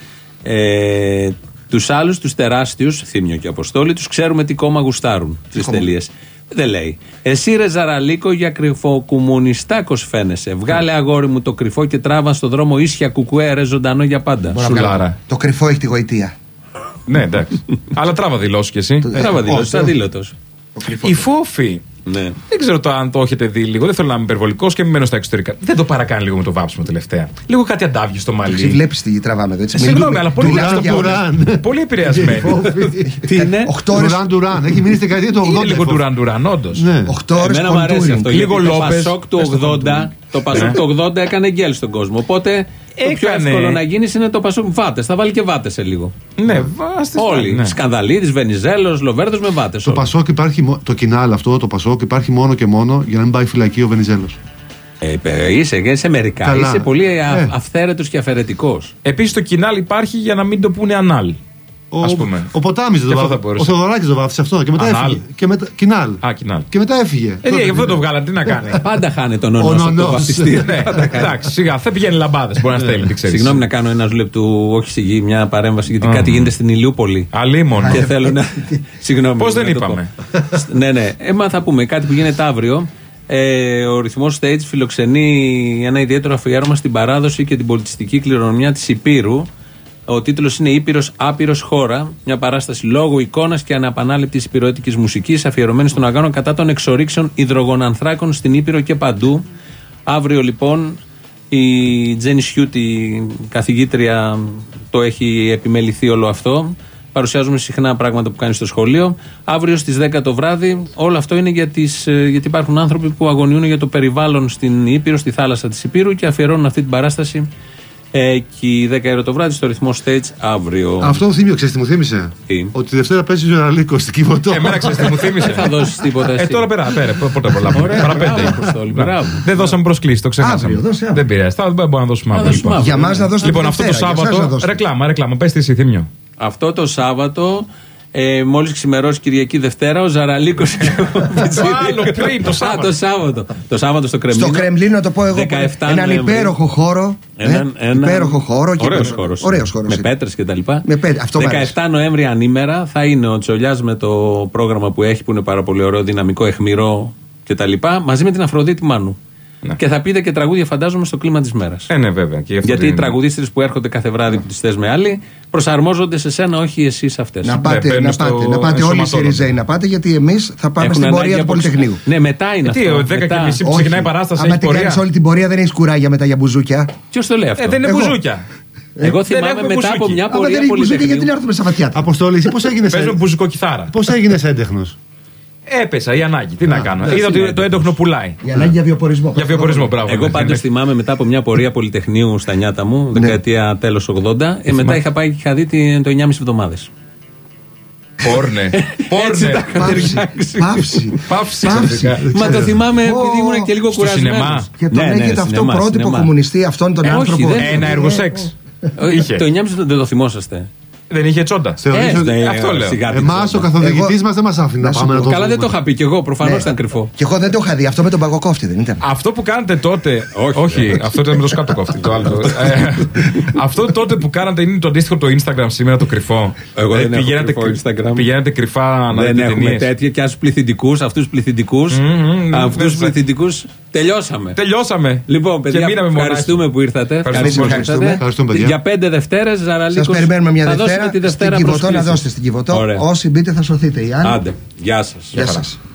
Ε, τους άλλους, τους τεράστιους, Θήμιο και Αποστόλη, τους ξέρουμε τι κόμμα γουστάρουν. Τις τελείες. Δεν λέει. Εσύ ρε Ζαραλίκο για κρυφοκομμουνιστάκος φαίνεσαι. Βγάλε αγόρι μου το κρυφό και τράβα στο δρόμο ίσια κουκουέ ρε ζωντανό για πάντα.
Σουλάρα.
Το κρυφό έχει τη γοητεία.
Ναι, εντάξει. Αλλά τράβα δηλώσει κι εσύ.
Τράβα δηλώσει, αδήλωτος.
Η Φόφη.
Ναι.
Δεν ξέρω το αν το έχετε δει λίγο. Δεν θέλω να είμαι υπερβολικός και μην μένω στα εξωτερικά. Δεν το παρακάνει λίγο με το βάψιμο τελευταία. Λίγο κάτι αντάβγει στο μαλλί.
Εσύ βλέπεις τι τραβάμε εδώ.
Συγγνώμη, αλλά πολύ, πολύ επηρεασμένη.
Τι είναι?
Ντουράν Ντουράν. Έχει μείνει στην δεκαετία του ογδόντα.
Είναι λίγο Ντουράν Ντουράν, όντως.
οκτώ ώρες
Εμένα μου αρέσει αυτό.
Λίγο
Το Πασόκ του ογδόντα. Το Πασόκ του ογδόντα έκανε γκέλ στον κόσμο. Οπότε το πιο εύκολο να γίνει είναι το Πασόκ βάτες. Θα βάλει και βάτες σε λίγο.
Ναι, βάστε.
Όλοι. Σκανδαλίδης, Βενιζέλος, Λοβέρδος με βάτες.
Το Πασόκ υπάρχει, το κοινάλ αυτό, το Πασόκ υπάρχει μόνο και μόνο για να μην πάει φυλακή ο Βενιζέλος.
Ε, είσαι, είσαι μερικά.
Καλά.
Είσαι πολύ
ε.
αυθαίρετος και αφαιρετικός.
Επίσης το κοινάλ υπάρχει για να μην το πούνε ανάλ.
Ο,
ας πούμε.
Ο Ποτάμις δεν το βάφησε. Ο Θεοδωράκης το βάφησε αυτό και μετά
Ανάλ.
έφυγε. Και μετά, κοινάλ.
Α, κοινάλ.
Και μετά έφυγε.
Ε, γι' αυτό το βγάλαν, τι να κάνει.
Πάντα χάνει τον ονό στο βαφτιστήριο.
Εντάξει, σιγά, θα πηγαίνει λαμπάδες. Μπορεί να στέλνει, τι ξέρεις.
Συγγνώμη να κάνω ένα λεπτού, όχι στη γη, μια παρέμβαση, γιατί κάτι γίνεται στην Ηλιούπολη.
Αλίμονο.
Και θέλω να. Συγγνώμη.
Πώς δεν είπαμε.
Ναι, ναι. Έμα θα πούμε κάτι που γίνεται αύριο. Ε, ο Ρυθμός Stage φιλοξενεί ένα ιδιαίτερο αφιέρωμα στην παράδοση και την πολιτιστική κληρονομιά της Υπήρου. Ο τίτλος είναι Ήπειρος Άπειρος Χώρα. Μια παράσταση λόγου, εικόνας και αναπανάληπτης υπηρετικής μουσικής αφιερωμένη στον αγώνα κατά των εξορίξεων υδρογονανθράκων στην Ήπειρο και παντού. Αύριο λοιπόν η Τζένι Σιούτη, η καθηγήτρια, το έχει επιμεληθεί όλο αυτό. Παρουσιάζουμε συχνά πράγματα που κάνει στο σχολείο. Αύριο στις δέκα το βράδυ. Όλο αυτό είναι για τις, γιατί υπάρχουν άνθρωποι που αγωνιούν για το περιβάλλον στην Ήπειρο, στη θάλασσα της Υπήρου και αφιερώνουν αυτή την παράσταση εκεί δέκα το βράδυ στο Ρυθμό Stage αύριο.
Αυτό το θύμιο, ξέρεις τι μου θύμισε?
Τι?
Ότι τη Δευτέρα παίζει ο Ζεραλίκος στην Κιβωτό.
Εμένα ξέρεις τι μου θύμισε?
Δεν θα δώσεις τίποτα εσύ.
Ε, τώρα πέρα, πέρα, πότε πολλά. Παραπέντε. Δεν δώσαμε προσκλήσεις, το ξεχάσαμε. Δεν πειράζει, δεν μπορούμε να δώσουμε αύριο.
Για μας να δώσουμε.
Λοιπόν, αυτό το Σάββατο. Ρεκλάμα, ρεκλάμα. Πες τι εσύ, Θύμιο.
Αυτό το Σάββατο. Ε, μόλις ξημερώσει Κυριακή Δευτέρα, ο Ζαραλίκος και ο
Το άλλο πριν, το Σάββατο.
Α, το Σάββατο. Το Σάββατο στο Κρεμλίνο.
Στο Κρεμλίνο, να το πω εγώ. Έναν υπέροχο χώρο.
Έναν
ε, ένα... υπέροχο χώρο.
Ωραίος χώρος.
Ωραίος χώρος.
Με πέτρες και τα λοιπά.
Με πέτρες. Αυτό
δεκαεφτά Νοέμβρη ανήμερα θα είναι ο Τσολιάς με το πρόγραμμα που έχει, που είναι πάρα πολύ ωραίο, δυναμικό, αιχμηρό κτλ. Μαζί με την Αφροδίτη Μάνου. Ναι. Και θα πείτε και τραγούδια, φαντάζομαι, στο κλίμα της μέρας.
Ε, ναι, βέβαια. Και
γιατί οι τραγουδίστρες που έρχονται κάθε βράδυ που τις θες με άλλοι προσαρμόζονται σε σένα, όχι εσύ σε αυτές.
Να πάτε, ναι, να πάτε, να πάτε όλοι οι Σιριζέοι να πάτε, γιατί εμείς θα πάμε έχουν στην πορεία του Πολυτεχνείου.
Ναι, μετά είναι
αυτό. Τι, δέκα και μισή που ξεκινάει η παράσταση.
Αν την κάνεις όλη την πορεία, δεν έχεις κουράγια μετά για μπουζούκια.
Ποιος το λέει αυτό?
Ε, δεν είναι μπουζούκια.
Εγώ θυμάμαι μετά από μια πορεία.
Δεν έχει μπουζούκια, γιατί να έρθουμε Σαββατιάτα.
Αποστόλη, πώς έγινες?
Παίζω μπουζουκοκιθάρα.
Πώς έγινες έντεχνος?
Έπεσα, η ανάγκη. Τι να κάνω. Είδα ότι το έντοχνο πουλάει.
Η ανάγκη για βιοπορισμό.
Για βιοπορισμό, μπράβο.
Εγώ πάντως θυμάμαι μετά από μια πορεία Πολυτεχνείου στα νιάτα μου, δεκαετία τέλος ογδόντα. Μετά είχα πάει και είχα δει το εννιά και μισή εβδομάδες.
Πόρνε. Πόρνε.
Παύση.
Παύση.
Μα το θυμάμαι επειδή ήμουν και λίγο κουρασμένος.
Και τον έχετε αυτό πρότυπο κομμουνιστή, αυτόν τον άνθρωπο.
Ένα έργο σεξ.
Το εννιά και μισή δεν το θυμόσαστε?
Δεν είχε τσόντα.
Ε,
αυτό λέω.
Εμάς ο καθοδηγητής μας δεν μας άφηνε να πάμε να το.
Καλά, δεν το είχα πει κι εγώ. Προφανώς ήταν κρυφό.
Και εγώ δεν το είχα δει. Αυτό με τον παγοκόφτη δεν ήταν?
Αυτό που κάνατε τότε. Όχι, αυτό ήταν με το σκάτο κόφτη. Αυτό τότε που κάνατε είναι το αντίστοιχο το Instagram σήμερα, το κρυφό.
Εγώ δεν έχω κρυφό Instagram.
Πηγαίνετε κρυφά να δείτε ταινίες.
Δεν έχουμε τέτοια και άσους πληθυντικούς, αυτούς τους πληθυντικούς. Αυτούς τους πληθυντικούς τελειώσαμε.
Τελειώσαμε.
Λοιπόν, παιδιά, ευχαριστούμε που ήρθατε. Για πέντε Δευτέρες, Ζαραλίκος.
Σας περιμένουμε μια Δευτέρα.
Τη Δευτέρα
στην Κιβωτό να δώσετε στην Κιβωτό. Όσοι μπείτε θα σωθείτε.
Άντε, γεια σας.
Γεια σας.